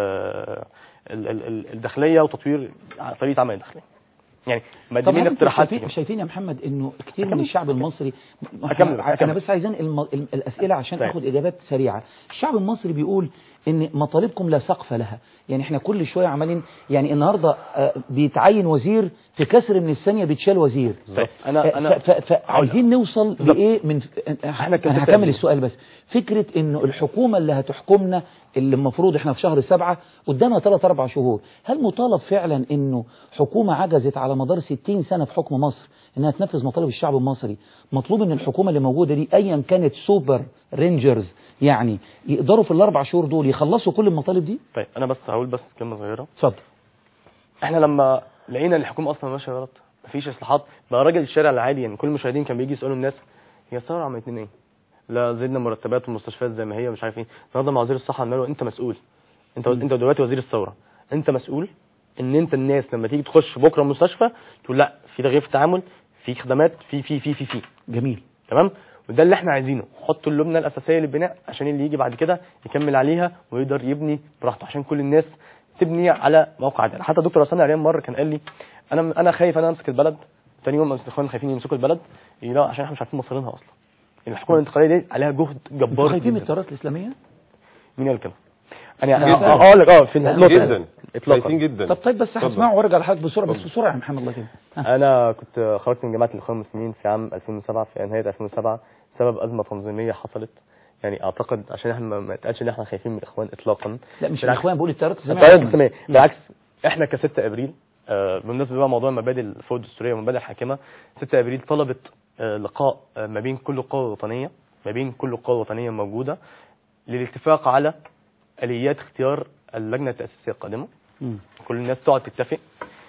الداخليه وتطوير طريقه عمل الداخليه. يعني مقدمين اقتراحات. شايفين يا محمد انه كتير من الشعب المصري أكمل. انا بس عايزين الاسئله عشان اخد اجابات سريعه. الشعب المصري بيقول ان مطالبكم لا سقف لها، يعني احنا كل شويه عمالين، يعني النهارده بيتعين وزير في كسر من الثانيه بيتشال وزير. انا فعايزين نوصل لايه من انا هكمل السؤال بس. فكره انه الحكومه اللي هتحكمنا اللي المفروض احنا في شهر 7 قدامها 3-4 شهور، هل مطالب فعلا انه حكومه عجزت على مدار 60 سنه في حكم مصر انها تنفذ مطالب الشعب المصري، مطلوب ان الحكومه اللي موجوده دي ايا كانت سوبر رينجرز يعني يقدروا في ال4 شهور دول يخلصوا كل المطالب دي؟ طيب انا بس هقول بس كلمه صغيره. اتفضل. احنا لما لقينا ان الحكومه اصلا ماشيه غلط، مفيش اصلاحات، بقى راجل الشارع العادي يعني كل المشاهدين كان بيجي يسالوا الناس هي الثوره عملت لنا ايه؟ لا زدنا مرتبات والمستشفيات زي ما هي مش عارف ايه. النهارده مع وزير الصحه قال له انت مسؤول، انت دلوقتي وزير الثوره، انت مسؤول ان انت الناس لما تيجي تخش بكره المستشفى تقول لا في تغيير في التعامل، في خدمات، في. جميل. تمام. وده اللي احنا عايزينه، حطوا اللبنه الاساسيه للبناء عشان اللي يجي بعد كده يكمل عليها ويقدر يبني براحته، عشان كل الناس تبني على موقع عدل. حتى الدكتور عصام عريان مره كان قال لي انا خايف انا امسك البلد، ثاني يوم الاخوان خايفين يمسكوا البلد، لا عشان احنا مش عارفين مصيرها اصلا. الحكومه الانتقاليه دي عليها جهد جبار. خايفين من التيارات الاسلاميه؟ مين قال كده؟ انا اقول لك في النقطه جدا خايفين جدا. طيب بس هسمعه وارجع لحضرتك بسرعه، بس بسرعه يا محمد الله كده. انا كنت خرجت من جماعه الاخوان المسلمين في عام 2007 في نهايه 2007 بسبب ازمه تنظيميه حصلت. يعني اعتقد عشان احنا ما يتقالش ان احنا خايفين من الاخوان اطلاقا. لا مش الاخوان، بقول التيارات الاسلاميه. بالعكس احنا ك6 ابريل بالنسبه بقى موضوع المبادئ الفوق الدستوريه والمبادئ الحاكمه، 6 ابريل طلبت لقاء ما بين كل القوى الوطنيه، موجوده للاتفاق على اليات اختيار اللجنه التاسيسيه القادمه. كل الناس تقعد تتفق.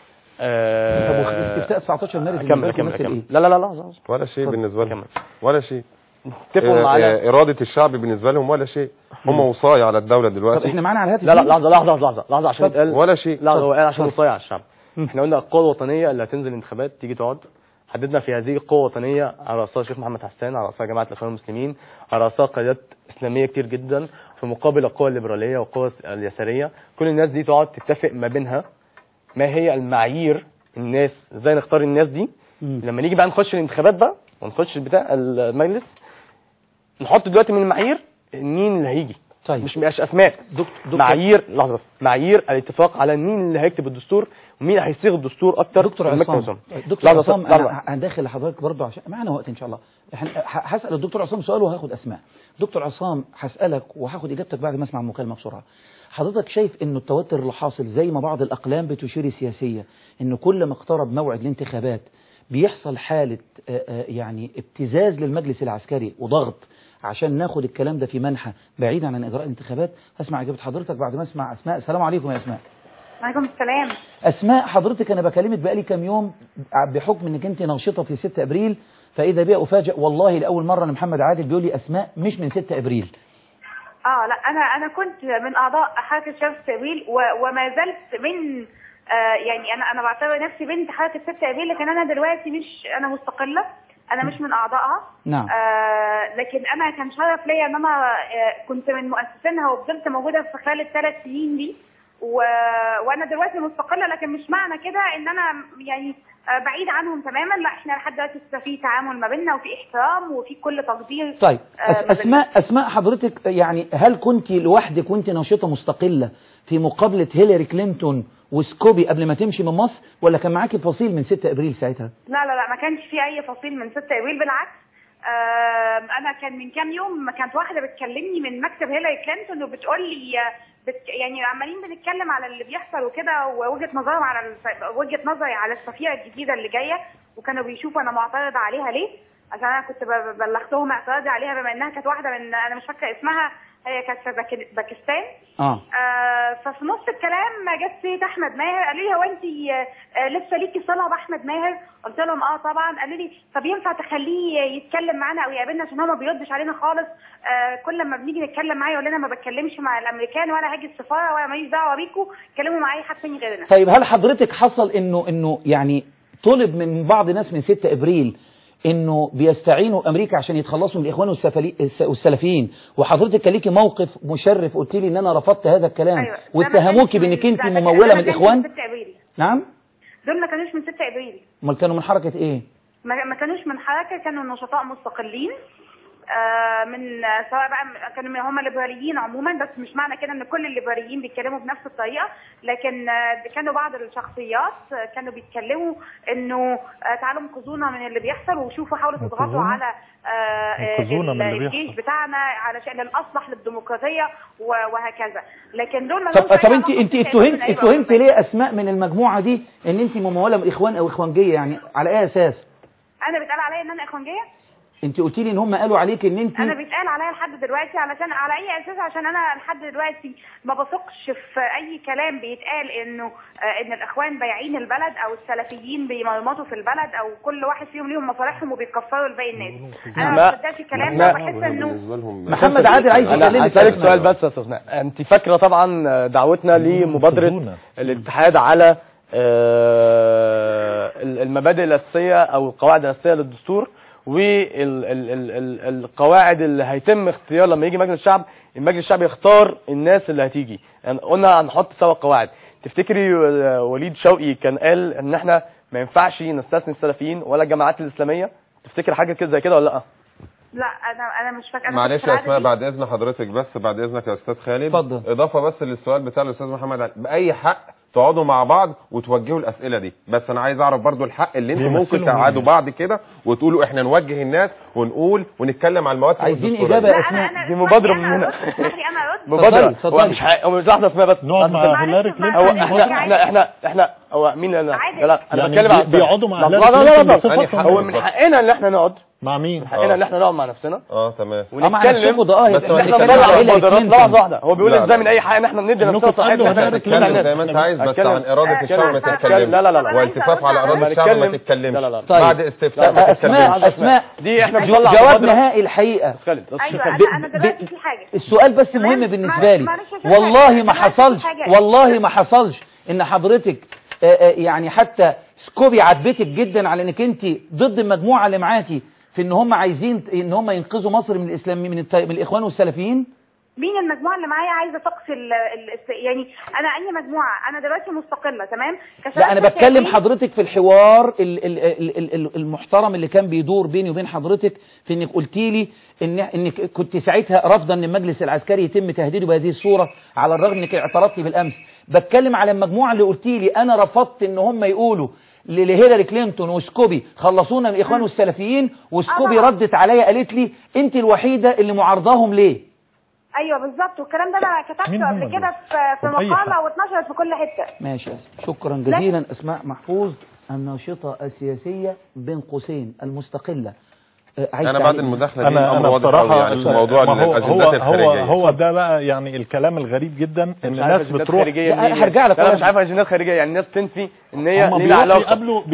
طب استفتاء 19 مارس كمل. لا ولا شيء بالنسبه لهم، ولا شيء. اتفقوا على اراده الشعب بالنسبه لهم ولا شيء، هم وصاية على الدوله دلوقتي. طب احنا معانا على الهاتف. لا لحظه عشان يتقال ولا شيء. لا هو قال عشان وصاية على الشعب. احنا قلنا القوى الوطنيه اللي هتنزل انتخابات تيجي تقعد، حددنا في هذه القوى الوطنيه على راسها الشيخ محمد حسان، على راسها جماعه الاخوان المسلمين، على راسها قيادات اسلاميه كتير جدا، في مقابل القوى الليبراليه والقوى اليساريه. كل الناس دي تقعد تتفق ما بينها ما هي المعايير، الناس ازاي نختار الناس دي. لما نيجي بقى نخش الانتخابات بقى ونخش بتاع المجلس، نحط دلوقتي من المعايير مين اللي هيجي. طيب مش اسماء، معايير. لحظه بس، معايير الاتفاق على مين اللي هيكتب الدستور ومين هيصيغ الدستور اكتر. دكتور عصام انا هداخل لحضرتك برضه عشان معانا وقت ان شاء الله. هسال الدكتور عصام سؤال وهاخد اسماء. دكتور عصام هسالك وهاخد اجابتك بعد ما اسمع المكالمه بسرعه. حضرتك شايف انه التوتر اللي حاصل زي ما بعض الاقلام بتشير سياسيه انه كل ما اقترب موعد الانتخابات بيحصل حاله يعني ابتزاز للمجلس العسكري وضغط عشان ناخد الكلام ده في منحى بعيدا عن اجراء الانتخابات؟ هسمع اجابه حضرتك بعد ما اسمع اسماء. السلام عليكم يا اسماء. وعليكم السلام. اسماء، حضرتك انا بكلمك بقالي كام يوم بحكم انك انت ناشطه في 6 ابريل، فاذا بي افاجئ والله لاول مره ان محمد عادل بيقول لي اسماء مش من 6 ابريل. لا انا كنت من اعضاء حركه شباب 6 ابريل وما زلت من يعني انا بعتبر نفسي بنت حركه 6 ابريل، لكن انا دلوقتي انا مستقله، انا مش من اعضائها. نعم. لكن انا كان شرف ليا ان انا كنت من مؤسسينها وفضلت موجوده في خلال ال3 سنين دي، وانا دلوقتي مستقله، لكن مش معنى كده ان انا يعني بعيد عنهم تماما، لا احنا لحد دلوقتي لسه في تعامل ما بيننا وفي احترام وفي كل تقدير. طيب اسماء حضرتك يعني هل كنت لوحدك وانت ناشطه مستقله في مقابله هيلاري كلينتون وسكوبي قبل ما تمشي من مصر، ولا كان معاكي فصيل من 6 ابريل ساعتها؟ لا ما كانش في اي فصيل من 6 ابريل، بالعكس. انا كان من كام يوم كانت واحده بتكلمني من مكتب هيلاري كلينتون وبتقول لي يعني عمالين بنتكلم على اللي بيحصل وكده، ووجهه نظرهم على وجهه نظري على السفيره الجديده اللي جايه، وكانوا بيشوفوا انا معترضه عليها ليه، عشان انا كنت بلغتهم اعتراضي عليها بما انها كانت واحده من انا مش فاكره اسمها، هي كانت في باكستان. ففي نص الكلام جت سيد احمد ماهر قال لي هو انت لسه ليكي صله باحمد ماهر؟ قلت لهم طبعا. قالوا لي طب ينفع تخليه يتكلم معانا او يقابلنا عشان هو ما بيردش علينا خالص، كل ما بنيجي نتكلم معاه يقول لنا ما بتكلمش مع الامريكان ولا هاجي السفاره ولا ماليش دعوه بيكم، اتكلموا مع اي حد تاني غيرنا. طيب هل حضرتك حصل انه يعني طلب من بعض ناس من 6 ابريل انه بيستعينوا امريكا عشان يتخلصوا من الاخوان والسلفيين، وحضرتك كان ليكي موقف مشرف قلت لي ان انا رفضت هذا الكلام؟ أيوة. واتهموكي بانك انت مموله من الاخوان؟ نعم دول ما كانوش من 6 ابريل. امال كانوا من حركه ايه؟ ما كانوش من حركه، كانوا نشطاء مستقلين، من سواء بقى كانوا هم ليبراليين عموما، بس مش معنى كده ان كل الليبراليين بيتكلموا بنفس الطريقه، لكن كانوا بعض الشخصيات كانوا بيتكلموا انه تعالوا انقذونا من اللي بيحصل وشوفوا حاولوا تضغطوا على الجيش بتاعنا علشان الاصلح للديمقراطيه وهكذا. لكن دول طب انت اتهمت ليه اسماء من المجموعه دي ان انت مموله من الاخوان او اخوانجيه؟ يعني على اي اساس؟ انا بيتقال عليا ان انا اخوانجيه؟ انت قلتي لي ان هم قالوا عليك ان انت انا بيتقال عليا لحد دلوقتي علشان على اي اساس؟ عشان انا لحد دلوقتي ما بثقش في اي كلام بيتقال انه ان الاخوان بايعين البلد او السلفيين بيمرمطوا في البلد او كل واحد فيهم ليهم مصالحهم وبيكفروا لباقي الناس. انا ما بصدقش الكلام ده، بحس انه محمد عادل عايز يكلمك. انا هسالك سؤال بس يا استاذ. انت فاكره طبعا دعوتنا لمبادره الاتحاد على المبادئ الاساسيه او القواعد الاساسيه للدستور، والقواعد اللي هيتم اختيار لما يجي مجلس الشعب. المجلس الشعب يختار الناس اللي هتيجي. يعني قلنا هنحط سوا قواعد. تفتكري وليد شوقي كان قال ان احنا ما ينفعش نستثني السلفيين ولا الجماعات الاسلاميه؟ تفتكر حاجه كده زي كده ولا لا؟ لا انا مش فاكره. معلش يا اسماء بعد اذن حضرتك، بس بعد اذنك يا استاذ خالد، اتفضل. اضافه بس للسؤال بتاع الاستاذ محمد علي، باي حق تقعدوا مع بعض وتوجهوا الاسئله دي؟ بس انا عايز اعرف برضو الحق اللي انتم ممكن تقعدوا بعض كده وتقولوا احنا نوجه الناس ونقول ونتكلم على المواد. عايزين اجابه يا اسماء. دي مبادره مننا. مبادره. هو مش لحظه اسماء بس. نقعد مع هيلاري كلينتون. هو احنا هو مين اللي لا انا بتكلم عن بيقعدوا مع هيلاري كلينتون. هو من حقنا ان احنا نقعد مع مين؟ حقنا ان احنا نقعد مع نفسنا. تمام. ونتكلم ده احنا نطلع مبادرات لحظه واحده. هو بيقول ازاي من اي حق ان احنا ندي نفسنا صحتنا. نتكلم زي ما انت عايز، بس عن اراده الشعب ما تتكلمش. لا والتفاف على اراده الشعب ما تتكلمش. طيب. بعد استفتاء ما تتكلمش. اسماء دي احنا بنطلع جواب نهائي الحقيقه. ايوه انا دلوقتي في حاجه. السؤال بس مهم بالنسبه لي. والله ما حصلش ان حضرتك يعني حتى سكوبي عاتبتك جدا على انك انت ضد المجموعه اللي معاكي في ان هم عايزين ان هم ينقذوا مصر من الاسلام من الاخوان والسلفيين. مين المجموعه اللي معايا عايزه تقصي يعني انا اي مجموعه؟ انا دلوقتي مستقله تمام. لا انا بتكلم حضرتك في الحوار المحترم اللي كان بيدور بيني وبين حضرتك، في انك قلتي لي انك كنت ساعتها رافضه ان المجلس العسكري يتم تهديده بهذه الصوره، على الرغم انك اعترضتي بالامس. بتكلم على المجموعه اللي قلتي لي انا رفضت ان هم يقولوا لهيلاري كلينتون وسكوبي خلصونا من الاخوان والسلفيين، وسكوبي ردت عليا قالت لي انت الوحيده اللي معارضاهم ليه. ايوه بالظبط، والكلام ده انا كتبته قبل كده في مقاله واتنشرت في كل حته. ماشي. شكرا جزيلا اسماء محفوظ الناشطه السياسيه بين قوسين المستقله. انا بعد المداخله دي امر واضح قوي يعني في موضوع الاجندات الخارجيه. هو ده بقى يعني الكلام الغريب جدا ان الناس بتروح. هرجع لك. انا مش عارف اجندات خارجيه، يعني الناس تنفي ان هي ليها علاقه.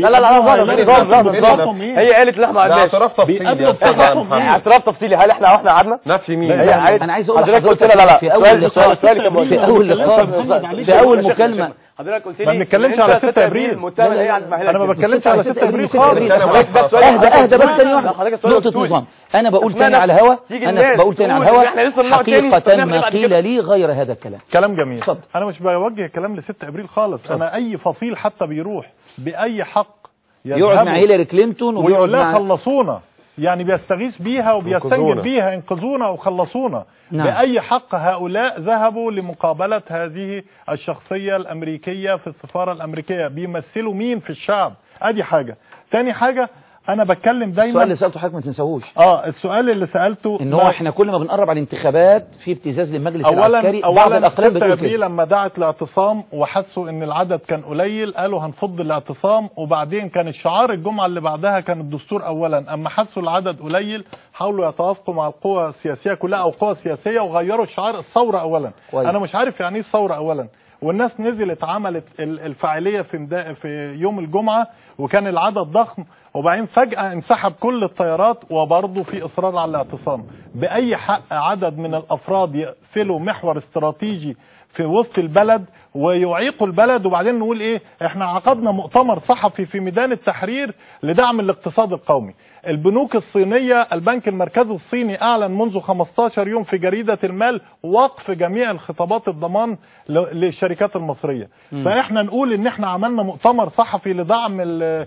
لا هي قالت لا ما قعدناش. اعتراف تفصيلي. اعتراف تفصيلي. هل احنا عدنا؟ نفي مين؟ انا عايز اقول لحضرتك في اول مكالمه حضرتك قلت لي ما بنتكلمش على 6 ابريل. انا ما بتكلمش على 6 ابريل خالص. اهدى بس ثانيه واحده. نقطه نظام. انا بقول تاني على الهوا. حقيقه ما قيل لي غير هذا الكلام. كلام جميل. انا مش بوجه كلام ل 6 ابريل خالص. انا اي فصيل حتى بيروح باي حق يقعد مع هيلاري كلينتون ويقول لها خلصونا، يعني بيستغيث بيها وبيستنجد بيها انقذونا وخلصونا. نعم. بأي حق هؤلاء ذهبوا لمقابلة هذه الشخصية الأمريكية في السفارة الأمريكية؟ بيمثلوا مين في الشعب؟ ادي حاجة. تاني حاجة انا بتكلم دايما السؤال اللي سألته حضرتك ما تنساهوش. السؤال اللي سألته ان هو احنا كل ما بنقرب على الانتخابات في ابتزاز للمجلس العسكري. بعض الاقلام بتقول كده. لما دعت الاعتصام وحسوا ان العدد كان قليل قالوا هنفض الاعتصام، وبعدين كان الشعار الجمعة اللي بعدها كان الدستور اولا. اما حسوا العدد قليل حاولوا يتوافقوا مع القوى السياسية كلها او قوى سياسية وغيروا الشعار الثورة اولا. انا مش عارف يعني ايه الثورة اولا. والناس نزلت عملت الفاعلية في يوم الجمعة وكان العدد ضخم، وبعدين فجأة انسحب كل الطيارات وبرضه في إصرار على الاعتصام. بأي حق عدد من الأفراد يقفلوا محور استراتيجي في وسط البلد ويعيقوا البلد، وبعدين نقول ايه؟ احنا عقدنا مؤتمر صحفي في ميدان التحرير لدعم الاقتصاد القومي. البنوك الصينية، البنك المركزي الصيني اعلن منذ 15 يوم في جريدة المال وقف جميع الخطابات الضمان للشركات المصرية. فاحنا نقول ان احنا عملنا مؤتمر صحفي لدعم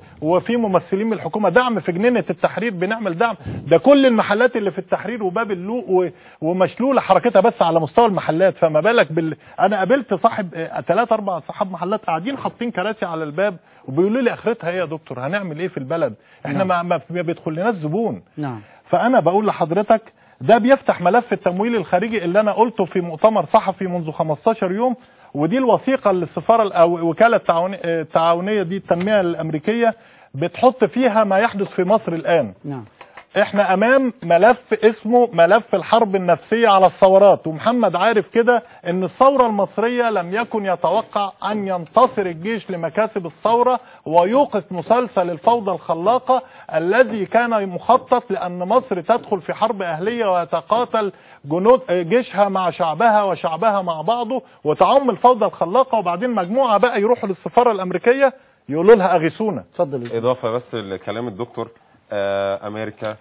وفي ممثلين من الحكومة دعم في جنينة التحرير بنعمل دعم. ده كل المحلات اللي في التحرير وباب اللوق ومشلولة حركتها بس على مستوى المحلات، فما بالك انا قابلت صاحب 3-4 صحاب محلات قاعدين حاطين كراسي على الباب وبيقولوا لي اخرتها ايه يا دكتور؟ هنعمل ايه في البلد؟ احنا ما بيدخلناش زبون. نعم. فانا بقول لحضرتك ده بيفتح ملف التمويل الخارجي اللي انا قلته في مؤتمر صحفي منذ 15 يوم، ودي الوثيقه اللي السفاره او وكاله التعاونيه دي التنميه الامريكيه بتحط فيها ما يحدث في مصر الان. نعم. احنا امام ملف اسمه ملف الحرب النفسية على الثورات، ومحمد عارف كده ان الثورة المصرية لم يكن يتوقع ان ينتصر الجيش لمكاسب الثورة ويوقف مسلسل الفوضى الخلاقة الذي كان مخطط لان مصر تدخل في حرب اهلية ويتقاتل جنود جيشها مع شعبها وشعبها مع بعضه وتعم الفوضى الخلاقة، وبعدين مجموعة بقى يروحوا للسفارة الامريكية يقولوا لها اغيثونا. اتفضل. اضافة بس لكلام الدكتور، امريكا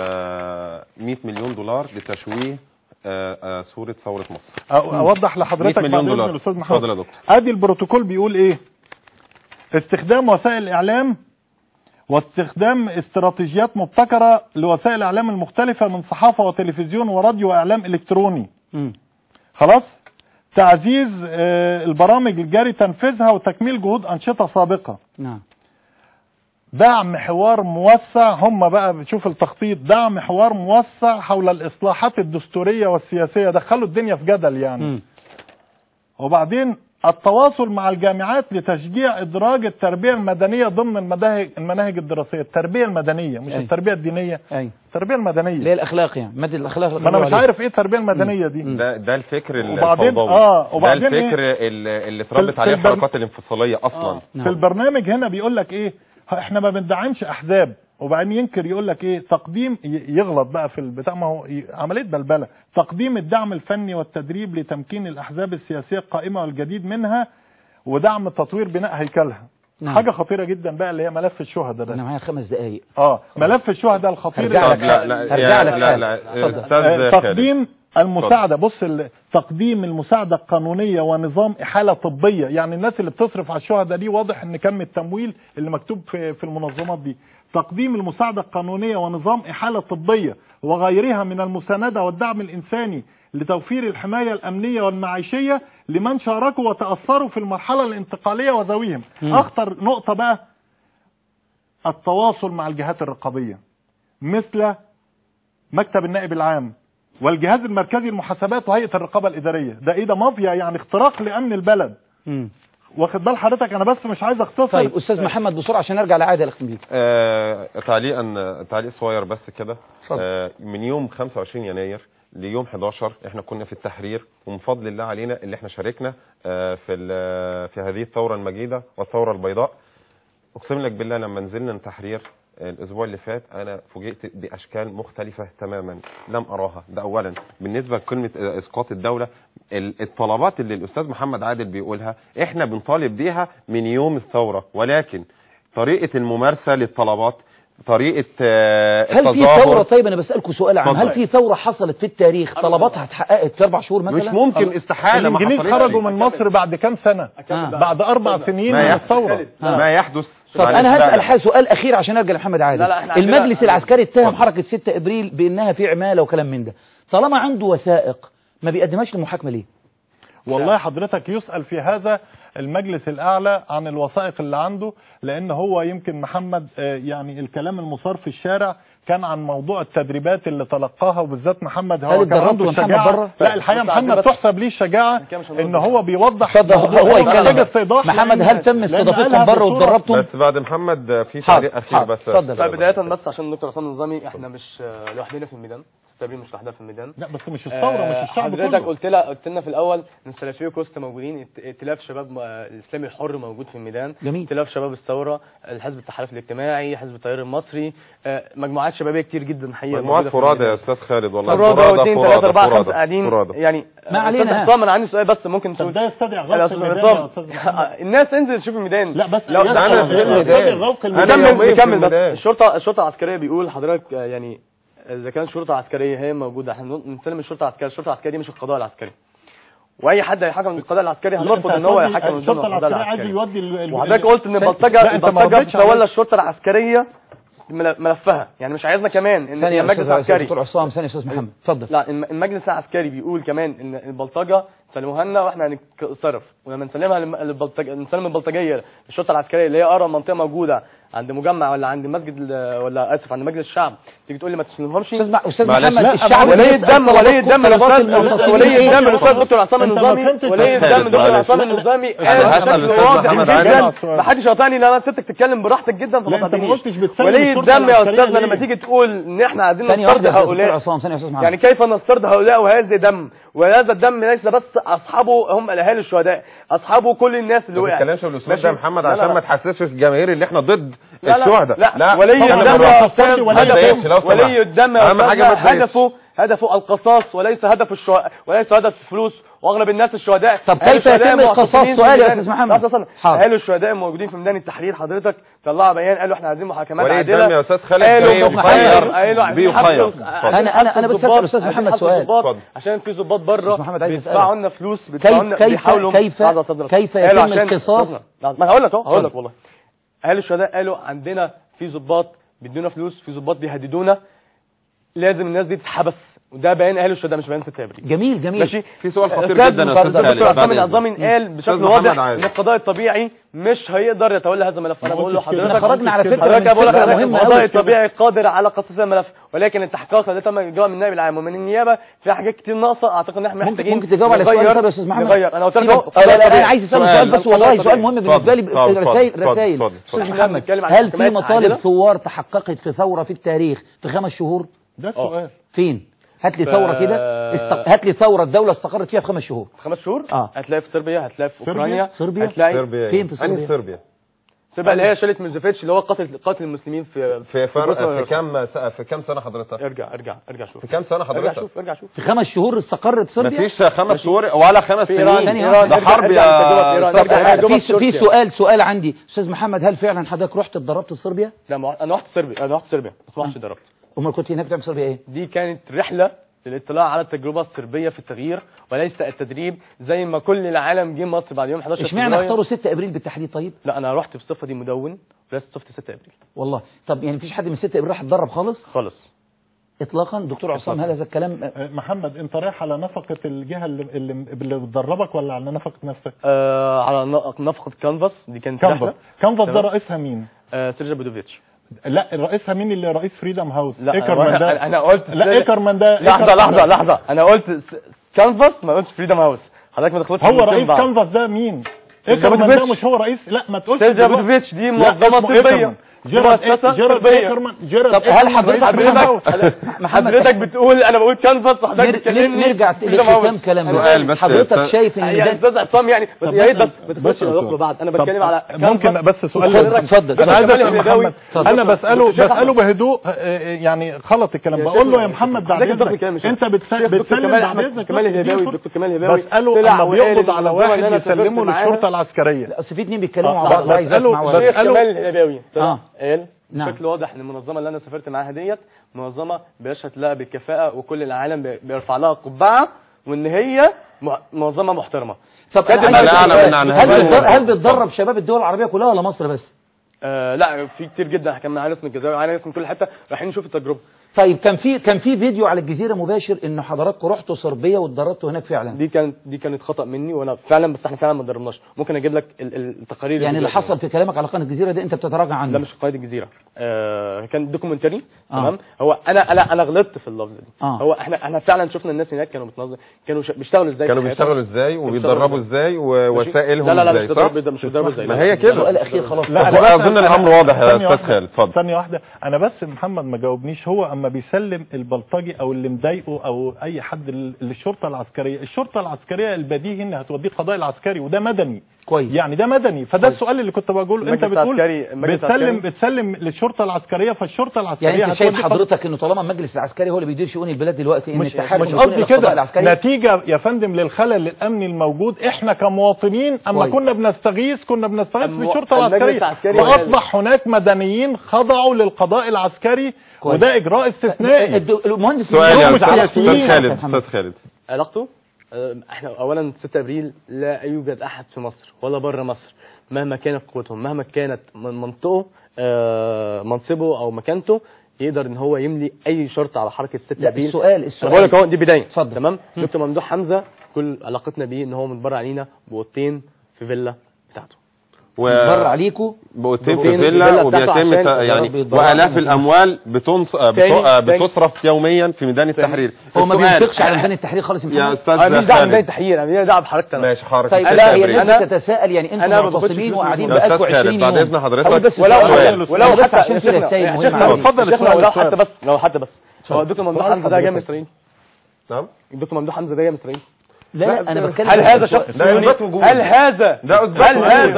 100 مليون دولار لتشويه صورة ثورة مصر. اوضح لحضرتك 100 مليون بعد إذن دولار. الاستاذ محمد. اتفضل يا دكتور. ادي البروتوكول بيقول ايه؟ استخدام وسائل الاعلام واستخدام استراتيجيات مبتكرة لوسائل الاعلام المختلفة من صحافة وتلفزيون وراديو واعلام الكتروني. خلاص؟ تعزيز البرامج الجاري تنفيذها وتكميل جهود انشطة سابقة. نعم. دعم حوار موسع، هم بقى بتشوف التخطيط، دعم حوار موسع حول الاصلاحات الدستورية والسياسية، دخلوا الدنيا في جدل يعني. وبعدين التواصل مع الجامعات لتشجيع ادراج التربية المدنية ضمن المناهج الدراسية. التربية المدنية مش التربية الدينية. التربية المدنية اللي هي الاخلاق يعني، مادة الاخلاق. ما انا مش عارف ايه التربية المدنية دي. ده الفكر وبعدين الفوضوي. ده الفكر اللي اتربت عليه الحركات الانفصالية اصلا. في البرنامج هنا بيقول لك ايه؟ احنا ما بندعمش احزاب، وبعدين ينكر يقول لك ايه؟ تقديم، يغلط بقى في البتاع، ما هو عمليه بلبله. تقديم الدعم الفني والتدريب لتمكين الاحزاب السياسيه القائمه والجديد منها، ودعم تطوير بناء هيكلها. نعم. حاجه خطيره جدا بقى اللي هي ملف الشهداء ده. انا معايا 5 دقائق. ملف الشهداء الخطير. هرجع لك. استاذ تقديم المساعدة. بص، تقديم المساعدة القانونية ونظام إحالة طبية. يعني الناس اللي بتصرف على الشهداء دي واضح ان كم التمويل اللي مكتوب في المنظمات دي. تقديم المساعدة القانونية ونظام إحالة طبية وغيرها من المساندة والدعم الإنساني لتوفير الحماية الأمنية والمعيشية لمن شاركوا وتأثروا في المرحلة الانتقالية وذويهم. أخطر نقطة بقى التواصل مع الجهات الرقابية مثل مكتب النائب العام والجهاز المركزي للمحاسبات وهيئة الرقابة الإدارية. ده ايه؟ ده مافيا يعني، اختراق لأمن البلد. واخد بال حضرتك؟ انا بس مش عايز اختصر. طيب استاذ محمد بسرعه عشان نرجع لعادل الاخ. تعليق صغير بس كده. من يوم 25 يناير ليوم 11 احنا كنا في التحرير، ومن فضل الله علينا اللي احنا شاركنا في هذه الثوره المجيده والثوره البيضاء. اقسم لك بالله لما نزلنا التحرير الاسبوع اللي فات انا فوجئت باشكال مختلفه تماما لم اراها. ده اولا. بالنسبه لكلمه اسقاط الدوله، الطلبات اللي الاستاذ محمد عادل بيقولها احنا بنطالب بيها من يوم الثوره، ولكن طريقه الممارسه للطلبات، طريقه هل في ثوره؟ طيب انا بسالكم سؤال عام، هل في ثوره حصلت في التاريخ طلباتها اتحققت في 4 شهور مثلا؟ مش ممكن، استحاله. الانجليز خرجوا من مصر بعد كام سنه؟ بعد 4 سنين من الثوره. ما يحدث. طب انا هسال سؤال اخير عشان ارجع لمحمد عادل. المجلس العسكري اتهم حركه 6 ابريل بانها في عماله وكلام من ده. طالما عنده وثائق ما بيقدمهاش للمحاكمه ليه؟ والله حضرتك يسأل في هذا المجلس الأعلى عن الوثائق اللي عنده، لأن هو يمكن محمد يعني الكلام المصار في الشارع كان عن موضوع التدريبات اللي تلقاها، وبالذات محمد هو كان عنده الشجاعة. لا الحقيقة محمد تحسب ليه الشجاعة ان هو بيوضح. هو يتكلم. محمد هل تم استضافتكم بره واتدربتم؟ بس بعد محمد في تعليق اخير بس. طيب بداية بس عشان الدكتور عصام النظامي، احنا مش لوحدنا في الميدان، التمرين مش لوحدها في الميدان. لا بس مش الثوره، مش الشعب كله. حضرتك قلت لنا في الاول ان السلفيه كوست موجودين، ائتلاف شباب الاسلامي الحر موجود في الميدان، ائتلاف شباب الثوره، الحزب التحالف الاجتماعي، حزب التيار المصري، مجموعات شبابيه كتير جدا حقيقه. مجموعات فرادى يا استاذ خالد والله. فرادى 2 3 4 5 قاعدين يعني. ما علينا. عصام انا عندي سؤال بس ممكن تقول. ده يستدعي غلط الميدان. الناس تنزل تشوف الميدان. لا بس لو انا في الميدان. نكمل بس. الشرطه العسكريه بيقول حضرتك يعني اذا كانت الشرطه العسكريه هي موجوده احنا نسلم الشرطه العسكريه. الشرطه العسكريه دي مش القضاء العسكري، واي حد هيحكم بالقضاء العسكري هنرفض ان هو يحكم الشرطه العسكريه. وحضرتك قلت ان البلطجه بتتولى الشرطه العسكريه ملفها، يعني مش عايزنا كمان ان المجلس العسكري. دكتور عصام ثانيه استاذ محمد اتفضل. لا المجلس العسكري بيقول كمان ان البلطجه سلموها لنا واحنا هنتصرف، ولما نسلمها نسلم البلطجيه للشرطه العسكريه اللي هي اقرب منطقه موجوده عند مجمع ولا عند مسجد ولا اسف عند مجلس الشعب، تيجي تقول لي ما تسلمهمش. استاذ محمد الشعب ولي الدم الاستاذ دكتور عصام النظامي، ولي الدم دكتور عصام النظامي قال بشكل واضح جدا ما حدش قاطعني. لا انا سبتك تتكلم براحتك جدا فما تقاطعنيش. ولي الدم يا استاذنا لما تيجي تقول ان احنا عايزين نسترد هؤلاء، يعني كيف نسترد هؤلاء وهذا دم؟ وهذا الدم ليس بس اصحابه هم الاهالي الشهداء، اصحابه كل الناس اللي وقعت. ما تتكلمش بالاسلوب ده يا محمد عشان ما تحسسش الجماهير اللي احنا ضد الشهداء. لا ولي الدم يا استاذ، ولي الدم يا استاذ هدفه القصاص وليس هدف وليس هدف الفلوس واغلب الناس الشهداء. طب كيف يتم القصاص؟ سؤال يا استاذ محمد. قالوا الشهداء الموجودين في ميدان التحرير حضرتك طلعوا بيان قالوا احنا عايزين محاكمات عادله. وليه يا استاذ خالد قالوا انا بسال الاستاذ محمد سؤال عشان في ضباط بره بيدفعوا لنا فلوس بيحاولوا كيف يتم القصاص؟ ما انا هقول لك والله. قالوا الشهداء قالوا عندنا في ضباط بيدونا فلوس، في ضباط بيهددونا، لازم الناس دي تتحبس. وده بيان اهل الشهداء مش بيان 6 ابريل. جميل ماشي. في سؤال خطير جدا يا استاذ خالد. عصام العظامي قال بشكل واضح ان القضاء الطبيعي مش هيقدر يتولى هذا الملف. انا بقول له حضرتك خرجنا على فكره حضرتك بقول لك القضاء الطبيعي قادر على قصاص الملف، ولكن التحقيقات اللي تم جوه من النائب العام ومن النيابه في حاجات كتير ناقصه. اعتقد ان احنا محتاجين ممكن تجاوب على السؤال ده يا استاذ محمد. انا قلت لك انا عايز اسال سؤال بس والله سؤال مهم بالنسبه لي. رسائل استاذ محمد، هل في مطالب ثوار تحققت في ثوره في التاريخ في 5 شهور؟ ده سؤال. فين؟ هات لي ثوره كده هات لي ثوره الدوله استقرت فيها في 5 شهور. 5 شهور؟ هتلاقي في صربيا، هتلاقي في اوكرانيا، صربيا هتلاقي فين في صربيا؟ صربيا اللي هي شالت ميلوزيفيتش اللي هو قاتل المسلمين في كام سنه حضرتك؟ ارجع شوف. في كام سنه حضرتك؟ ارجع شوف. في 5 شهور استقرت صربيا؟ مفيش 5 شهور ولا 5 سنين. ده حرب يا في سؤال عندي استاذ محمد، هل فعلا حضرتك رحت اتدربت في صربيا؟ لا انا رحت صربيا بس ما رحتش اتدربت. امال كنت هناك بتعمل صربيا ايه؟ دي كانت رحله للاطلاع على التجربه الصربيه في التغيير وليس التدريب زي ما كل العالم جه مصر بعد يوم 11 اشمعنى اختاروا 6 ابريل بالتحديد؟ طيب لا انا رحت في الصفه دي مدون وليس صفه 6 ابريل والله. طب يعني مفيش حد من 6 ابريل راح يتدرب خالص اطلاقا؟ دكتور عصام هل هذا الكلام؟ محمد انت رايح على نفقه الجهه اللي بتدربك ولا على نفقه نفسك؟ على نفقه كانفاس. دي كانت كانفاس ده رئيسها مين؟ سيرجا بودوفيتش. لا رئيسها مين اللي رئيس فريدم هاوس؟ لا إيكرمان ده. انا قلت لا إيكرمان ده. لحظه انا قلت كانفاس ما قلتش فريدم هاوس. حضرتك ما تخلطش. هو رئيس كانفاس ده مين؟ إيكرمان ده مش هو رئيس؟ لا ما تقولش. سيرجا بودوفيتش دي منظمه طبيه. جيرارد إيكرمان. طب هل حضرتك بتقول انا بقول كانفاس وحضرتك بتكلمني؟ نرجع لختام كلامنا. حضرتك شايف ان ده استاذ عصام يعني يا ريت بس ما تخش ندخل بعض. انا بتكلم على ممكن بس سؤال. اتفضل. انا عايز اسال محمد. انا بساله بهدوء يعني خلط الكلام. بقول له يا محمد بعد اذنك انت بتسلم بعد اذنك كمال الهباوي. دكتور كمال الهباوي بساله لما بيقبض على واحد يسلمه للشرطه العسكريه. لا اصل في 2 بيتكلموا مع بعض. عايز اسمع كمال الهباوي قال نعم. بشكل واضح ان المنظمه اللي انا سافرت معاها ديت منظمه بيشهد لها بالكفاءه وكل العالم بيرفع لها قبعه وان هي منظمه محترمه. طب هل بتدرب شباب الدول العربيه كلها ولا مصر بس؟ لا في كتير جدا. كان معانا ناس من الجزائر ومعانا ناس من كل حته رايحين نشوف التجربه. طيب كان في فيديو على الجزيره مباشر انه حضراتكم رحتوا صربيا واتدربتوا هناك فعلا. دي كانت خطا مني وانا فعلا بس احنا فعلا ما اتدربناش. ممكن اجيب لك التقارير يعني اللي حصل في كلامك على قناه الجزيره دي انت بتتراجع عنه؟ لا مش قناه الجزيره. كان دوكيومنتري. تمام. هو انا غلطت في اللفظ دي. هو احنا فعلا شفنا الناس هناك كانوا بيشتغلوا ازاي وبيتدربوا ازاي ووسائلهم لا مش بيتدربوا ازاي. ما هي كده. السؤال الاخير خلاص. لا اظن الامر واضح يا استاذ خالد. اتفضل. ثانيه واحده انا بس محمد ما جاوبنيش. هو اما بيسلم البلطجي او اللي مضايقه او اي حد للشرطه العسكريه، الشرطه العسكريه البديهي انها توديه القضاء العسكري وده مدني كويس. يعني ده مدني. فده السؤال اللي كنت بقوله. انت بتقول بتسلم للشرطه العسكريه فالشرطه العسكريه يعني انت شايف حضرتك انه طالما المجلس العسكري هو اللي بيدير شؤون البلاد دلوقتي ان التحالف مش قصدي كده. نتيجه يا فندم للخلل الامني الموجود احنا كمواطنين اما كنا بنستغيث بالشرطه العسكريه واصبح هناك مدنيين خضعوا للقضاء العسكري وده اجراء استثنائي. المهندس سؤال يا استاذ خالد علاقته احنا اولا 6 ابريل لا يوجد احد في مصر ولا بره مصر مهما كانت قوتهم مهما كانت منطقه منصبه او مكانته يقدر ان هو يملي اي شرط على حركه 6 ابريل. السؤال بقول لك اهو دي بدايه. تمام. دكتور ممدوح حمزه كل علاقتنا بيه ان هو متبرع علينا بأوضتين في فيلا بتاعته. متبرع عليكم بأوضتين في فيلا وبيتم يعني والاف الاموال بتصرف يوميا في ميدان التحرير. هو ما بينفقش على ميدان التحرير خالص يا استاذ. مش دعوه بميدان التحرير، انا دعوه بحركتي انا. ماشي حركه. طيب لا هي الناس تتساءل يعني انتم معتصمين وقاعدين بقالكم 20 يوم. بعد اذن حضرتك ولو بس عشان في رسائل مهمه. اتفضل. لو حتى بس هو الدكتور ممدوح حمزه ده جاي من اسرائيل. نعم. الدكتور ممدوح حمزه ده جاي من اسرائيل. لا انا بتكلم هل هذا شخص هل هذا ده اثبات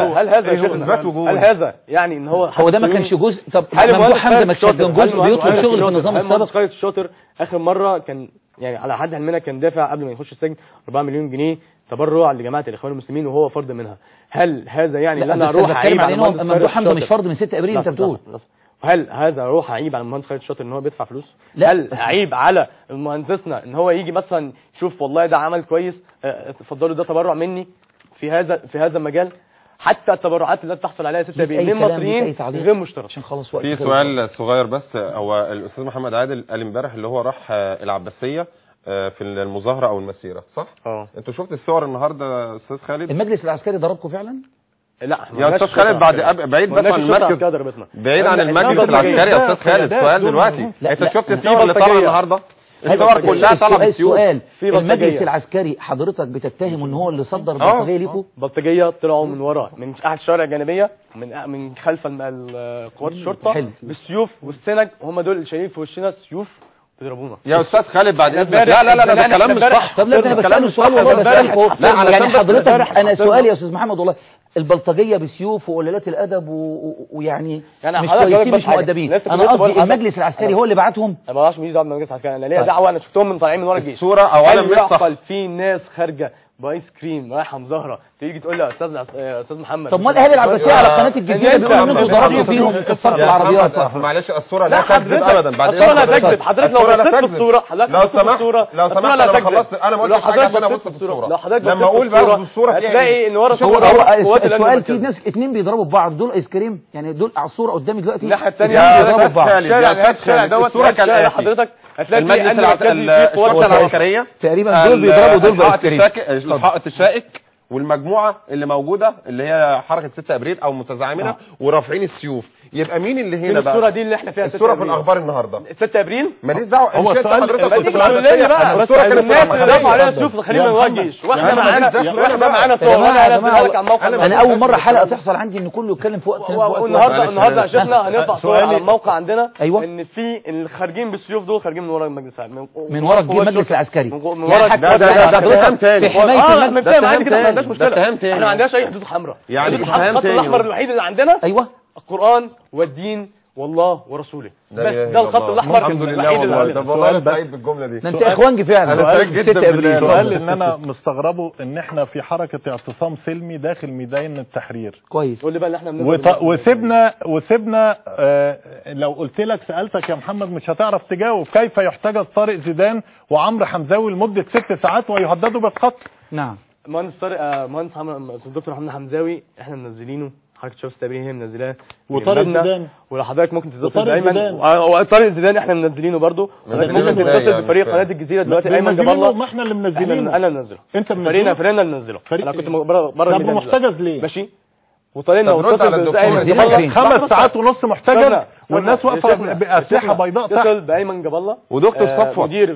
وجود هل هذا يعني ان هو ده ما كانش جزء. طب ممدوح حمزه ما كانش جزء بيطلب شغل في النظام السابق. خالد الشاطر اخر مره كان يعني على حد علمنا كان دافع قبل ما يخش السجن 4 مليون جنيه تبرع لجماعه الاخوان المسلمين وهو فرد منها. هل هذا يعني ان انا اروح اعيب على ممدوح حمزه مش فرد من 6 ابريل انت بتقول؟ هل هذا اروح اعيب على المهندس خالد الشاطر ان هو بيدفع فلوس؟ هل اعيب على مهندسنا ان هو يجي مثلا شوف والله ده عمل كويس اتفضلوا ده تبرع مني في هذا المجال؟ حتى التبرعات التي تحصل عليها 6 ابريل من مصريين غير مشترك. عشان خلاص وقت. في سؤال صغير بس، هو الاستاذ محمد عادل قال امبارح اللي هو راح العباسيه في المظاهره او المسيره، صح؟ انتوا شفت الصور النهارده يا استاذ خالد؟ المجلس العسكري ضربكم فعلا؟ لا يا استاذ خالد بعيد بس عن المركز، بعيد عن المجلس العسكري يا استاذ خالد. سؤال دلوقتي، انت شفت الصور اللي طالعه النهارده؟ الصور كلها طالعه بالسيوف. المجلس العسكري حضرتك بتتهم ان هو اللي صدر البلطجيه ليكم؟ بلطجيه طلعوا من وراه من احد الشوارع الجانبيه من خلف قوات الشرطه بالسيوف والسنج، وهم دول اللي شايلين في وشنا سيوف بيضربونا. يا استاذ خالد بعد اذنك، لا ده كلام مش صح. طب لا انا بساله سؤال والله بسالك. لا يعني حضرتك انا سؤالي يا استاذ محمد والله البلطجيه بسيوف وقلالات الادب ويعني مش كويسين مش مؤدبين. انا قصدي المجلس العسكري هو اللي بعتهم. انا ما اعرفش مين دعوه بالمجلس العسكري، انا ليا دعوه، انا شفتهم من طالعين من ورا الجيش. الصوره اولا مش صح. في ناس خارجه بايس كريم رايحه مظاهره، تيجي تقول لي يا استاذ محمد طب ما الاهالي العباسيه على قناه الجزيره بيقولوا ان انتوا ضربتوا فيهم كسرتوا العربيات. معلش الصوره لا تكذب ابدا. بعد الصوره لا تكذب. حضرتك لو بصيت في الصوره لو سمحت انا خلصت، انا ما قلتش حاجه عشان ابص في الصوره. لو حضرتك لما اقول بقى الصوره هتلاقي ان ورا هو السؤال في ناس اتنين بيضربوا ببعض، دول ايس كريم يعني دول على الصوره قدامي دلوقتي الناحيه الثانيه بيضربوا ببعض. الشارع دوت الصوره كان حضرتك هتلاقي المجلس العسكريه تقريبا دول بيضربوا دول بايس كريم. الحائط الشائك والمجموعه اللي موجوده اللي هي حركه 6 ابريل او متزعمينها ورافعين السيوف، يبقى مين اللي هنا بقى؟ الصوره دي اللي احنا فيها الصوره في الاخبار النهارده 6 ابريل ماليش دعوه. هو السؤال حضرتك كنت في العباسيه بقى الصوره كانت الناس اللي رفعوا عليها سيوف خلينا نواجهش واحنا معانا صور. انا اول مره حلقه تحصل عندي ان كله يتكلم في وقت النهارده يا شيخنا هنرفع صور على الموقع عندنا أيوة. ان في اللي خارجين بالسيوف دول خارجين من ورا المجلس من ورا المجلس العسكري من ورا ده في حمايه المجلس. ما عندناش مشكله، احنا ما عندناش اي حدود حمراء. يعني الخط الاحمر الوحيد اللي عندنا ايوه القرآن والدين والله ورسوله، ده الخط الاحمر الحمد لله والله. ده والله سعيد بالجمله دي. انت اخوانجي فعلا. انا سعيد جدا بالسؤال ان انا مستغربه ان احنا في حركه اعتصام سلمي داخل ميدان التحرير. كويس. قول لي بقى اللي احنا وسيبنا لو قلت لك سالتك يا محمد مش هتعرف تجاوب. كيف يحتجز طارق زيدان وعمرو حمزاوي لمده 6 ساعات ويهددوا بالقتل؟ نعم. مهندس طارق الدكتور محمد حمزاوي احنا منزلينه، حركه شباب التابعين هي منزلاه، وطارق زيدان ولو حضرتك ممكن تتصل بايمن وطارق زيدان احنا منزلينه برضه، ممكن تتصل بفريق قناه الجزيره دلوقتي ايمن جاب الله. ما احنا اللي منزلينه. انا منزله. انت منزله؟ فريقنا اللي منزله. انا كنت بره طب محتجز ليه؟ ماشي وطالنا واتصل بايمن جاب الله 5 ساعات ونص محتجز والناس واقفه باسلحه بيضاء تحت. اتصل بايمن جاب الله ودكتور صفوت مدير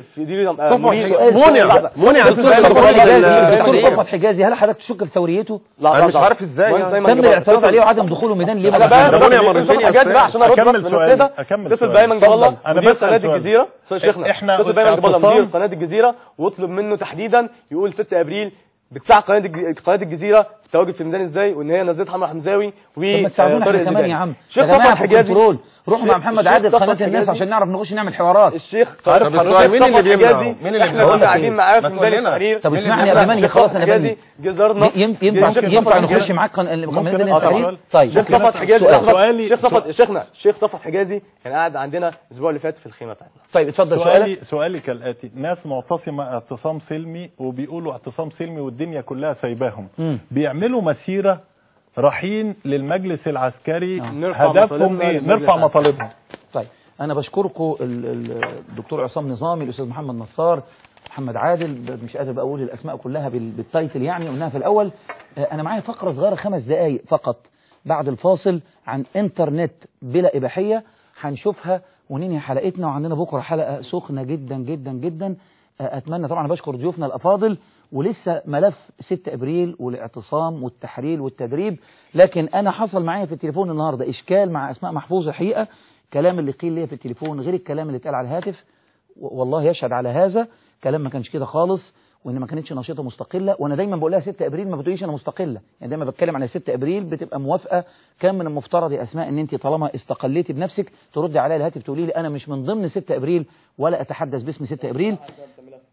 دكتور صفوت حجازي. هل حضرتك تشك في ثوريته؟ انا مش عارف ازاي تم الاعتراض عليه وعدم دخوله ميدان ليه؟ عشان اكمل سؤالي. اتصل بايمن جاب الله مدير قناه الجزيره شيخنا، اتصل بايمن جاب الله مدير قناه الجزيره واطلب منه تحديدا يقول 6 ابريل بتساعد قناه الجزيره التواجد في الميدان ازاي، وان هي نزلت عمرو حمزاوي وطارق كمان يا عم. شيخ صفوت حجازي روحوا مع محمد عادل قناه الناس عشان نعرف نخش نعمل حوارات. الشيخ طارق مين اللي بيمنع؟ احنا كنا قاعدين معاه في ميدان التحرير. طب اسمعني قبل ما انهي خلاص انا بنهي. جزرنا ينفع نخش معاك ميدان التحرير؟ طيب شيخ صفوت حجازي شيخ صفوت حجازي كان قاعد عندنا الاسبوع اللي فات في الخيمه بتاعتنا. طيب اتفضل. سؤالي كالاتي، ناس معتصمه اعتصام سلمي وبيقولوا اعتصام سلمي والدنيا كلها سايباهم، بيعملوا مسيره رايحين للمجلس العسكري، هدفهم ايه؟ نرفع مطالبهم. طيب انا بشكركم الدكتور عصام نظامي، الاستاذ محمد نصار، محمد عادل، مش قادر بقول الاسماء كلها بالتايتل يعني قلناها في الاول. انا معايا فقره صغيره 5 دقائق فقط بعد الفاصل عن انترنت بلا اباحيه هنشوفها وننهي حلقتنا، وعندنا بكره حلقه سخنه جدا جدا جدا. اتمنى طبعا بشكر ضيوفنا الافاضل، ولسه ملف 6 ابريل والاعتصام والتحرير والتدريب، لكن انا حصل معايا في التليفون النهارده اشكال مع اسماء محفوظ. الحقيقه كلام اللي قيل لي في التليفون غير الكلام اللي اتقال على الهاتف، والله يشهد على هذا. كلام ما كانش كده خالص، وان ما كانتش نشيطه مستقله. وانا دايما بقول لها 6 ابريل ما بتقوليش انا مستقله، يعني دايما بتكلم على 6 ابريل بتبقى موافقه. كان من المفترض يا اسماء ان انت طالما استقليتي بنفسك تردي عليا الهاتف تقولي لي انا مش من ضمن 6 ابريل ولا اتحدث باسم 6 ابريل.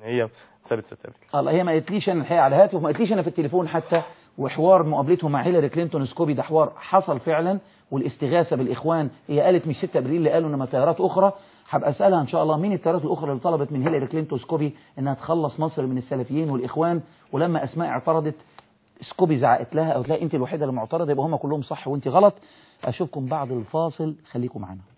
هي سابت 6 ابريل. الله، هي ما قالتليش انا الحقيقه على الهاتف، وما قالتليش انا في التليفون حتى، وحوار مقابلته مع هيلاري كلينتون سكوبي ده حوار حصل فعلا، والاستغاثه بالاخوان هي قالت مش 6 ابريل اللي قالوا انما تيارات اخرى. هبقى اسالها ان شاء الله مين التيارات الاخرى اللي طلبت من هيلاري كلينتون سكوبي انها تخلص مصر من السلفيين والاخوان، ولما اسماء اعترضت سكوبي زعقت لها او تلاقي انت الوحيده اللي معترضه، يبقى هم كلهم صح وانت غلط. اشوفكم بعد الفاصل، خليكم معنا.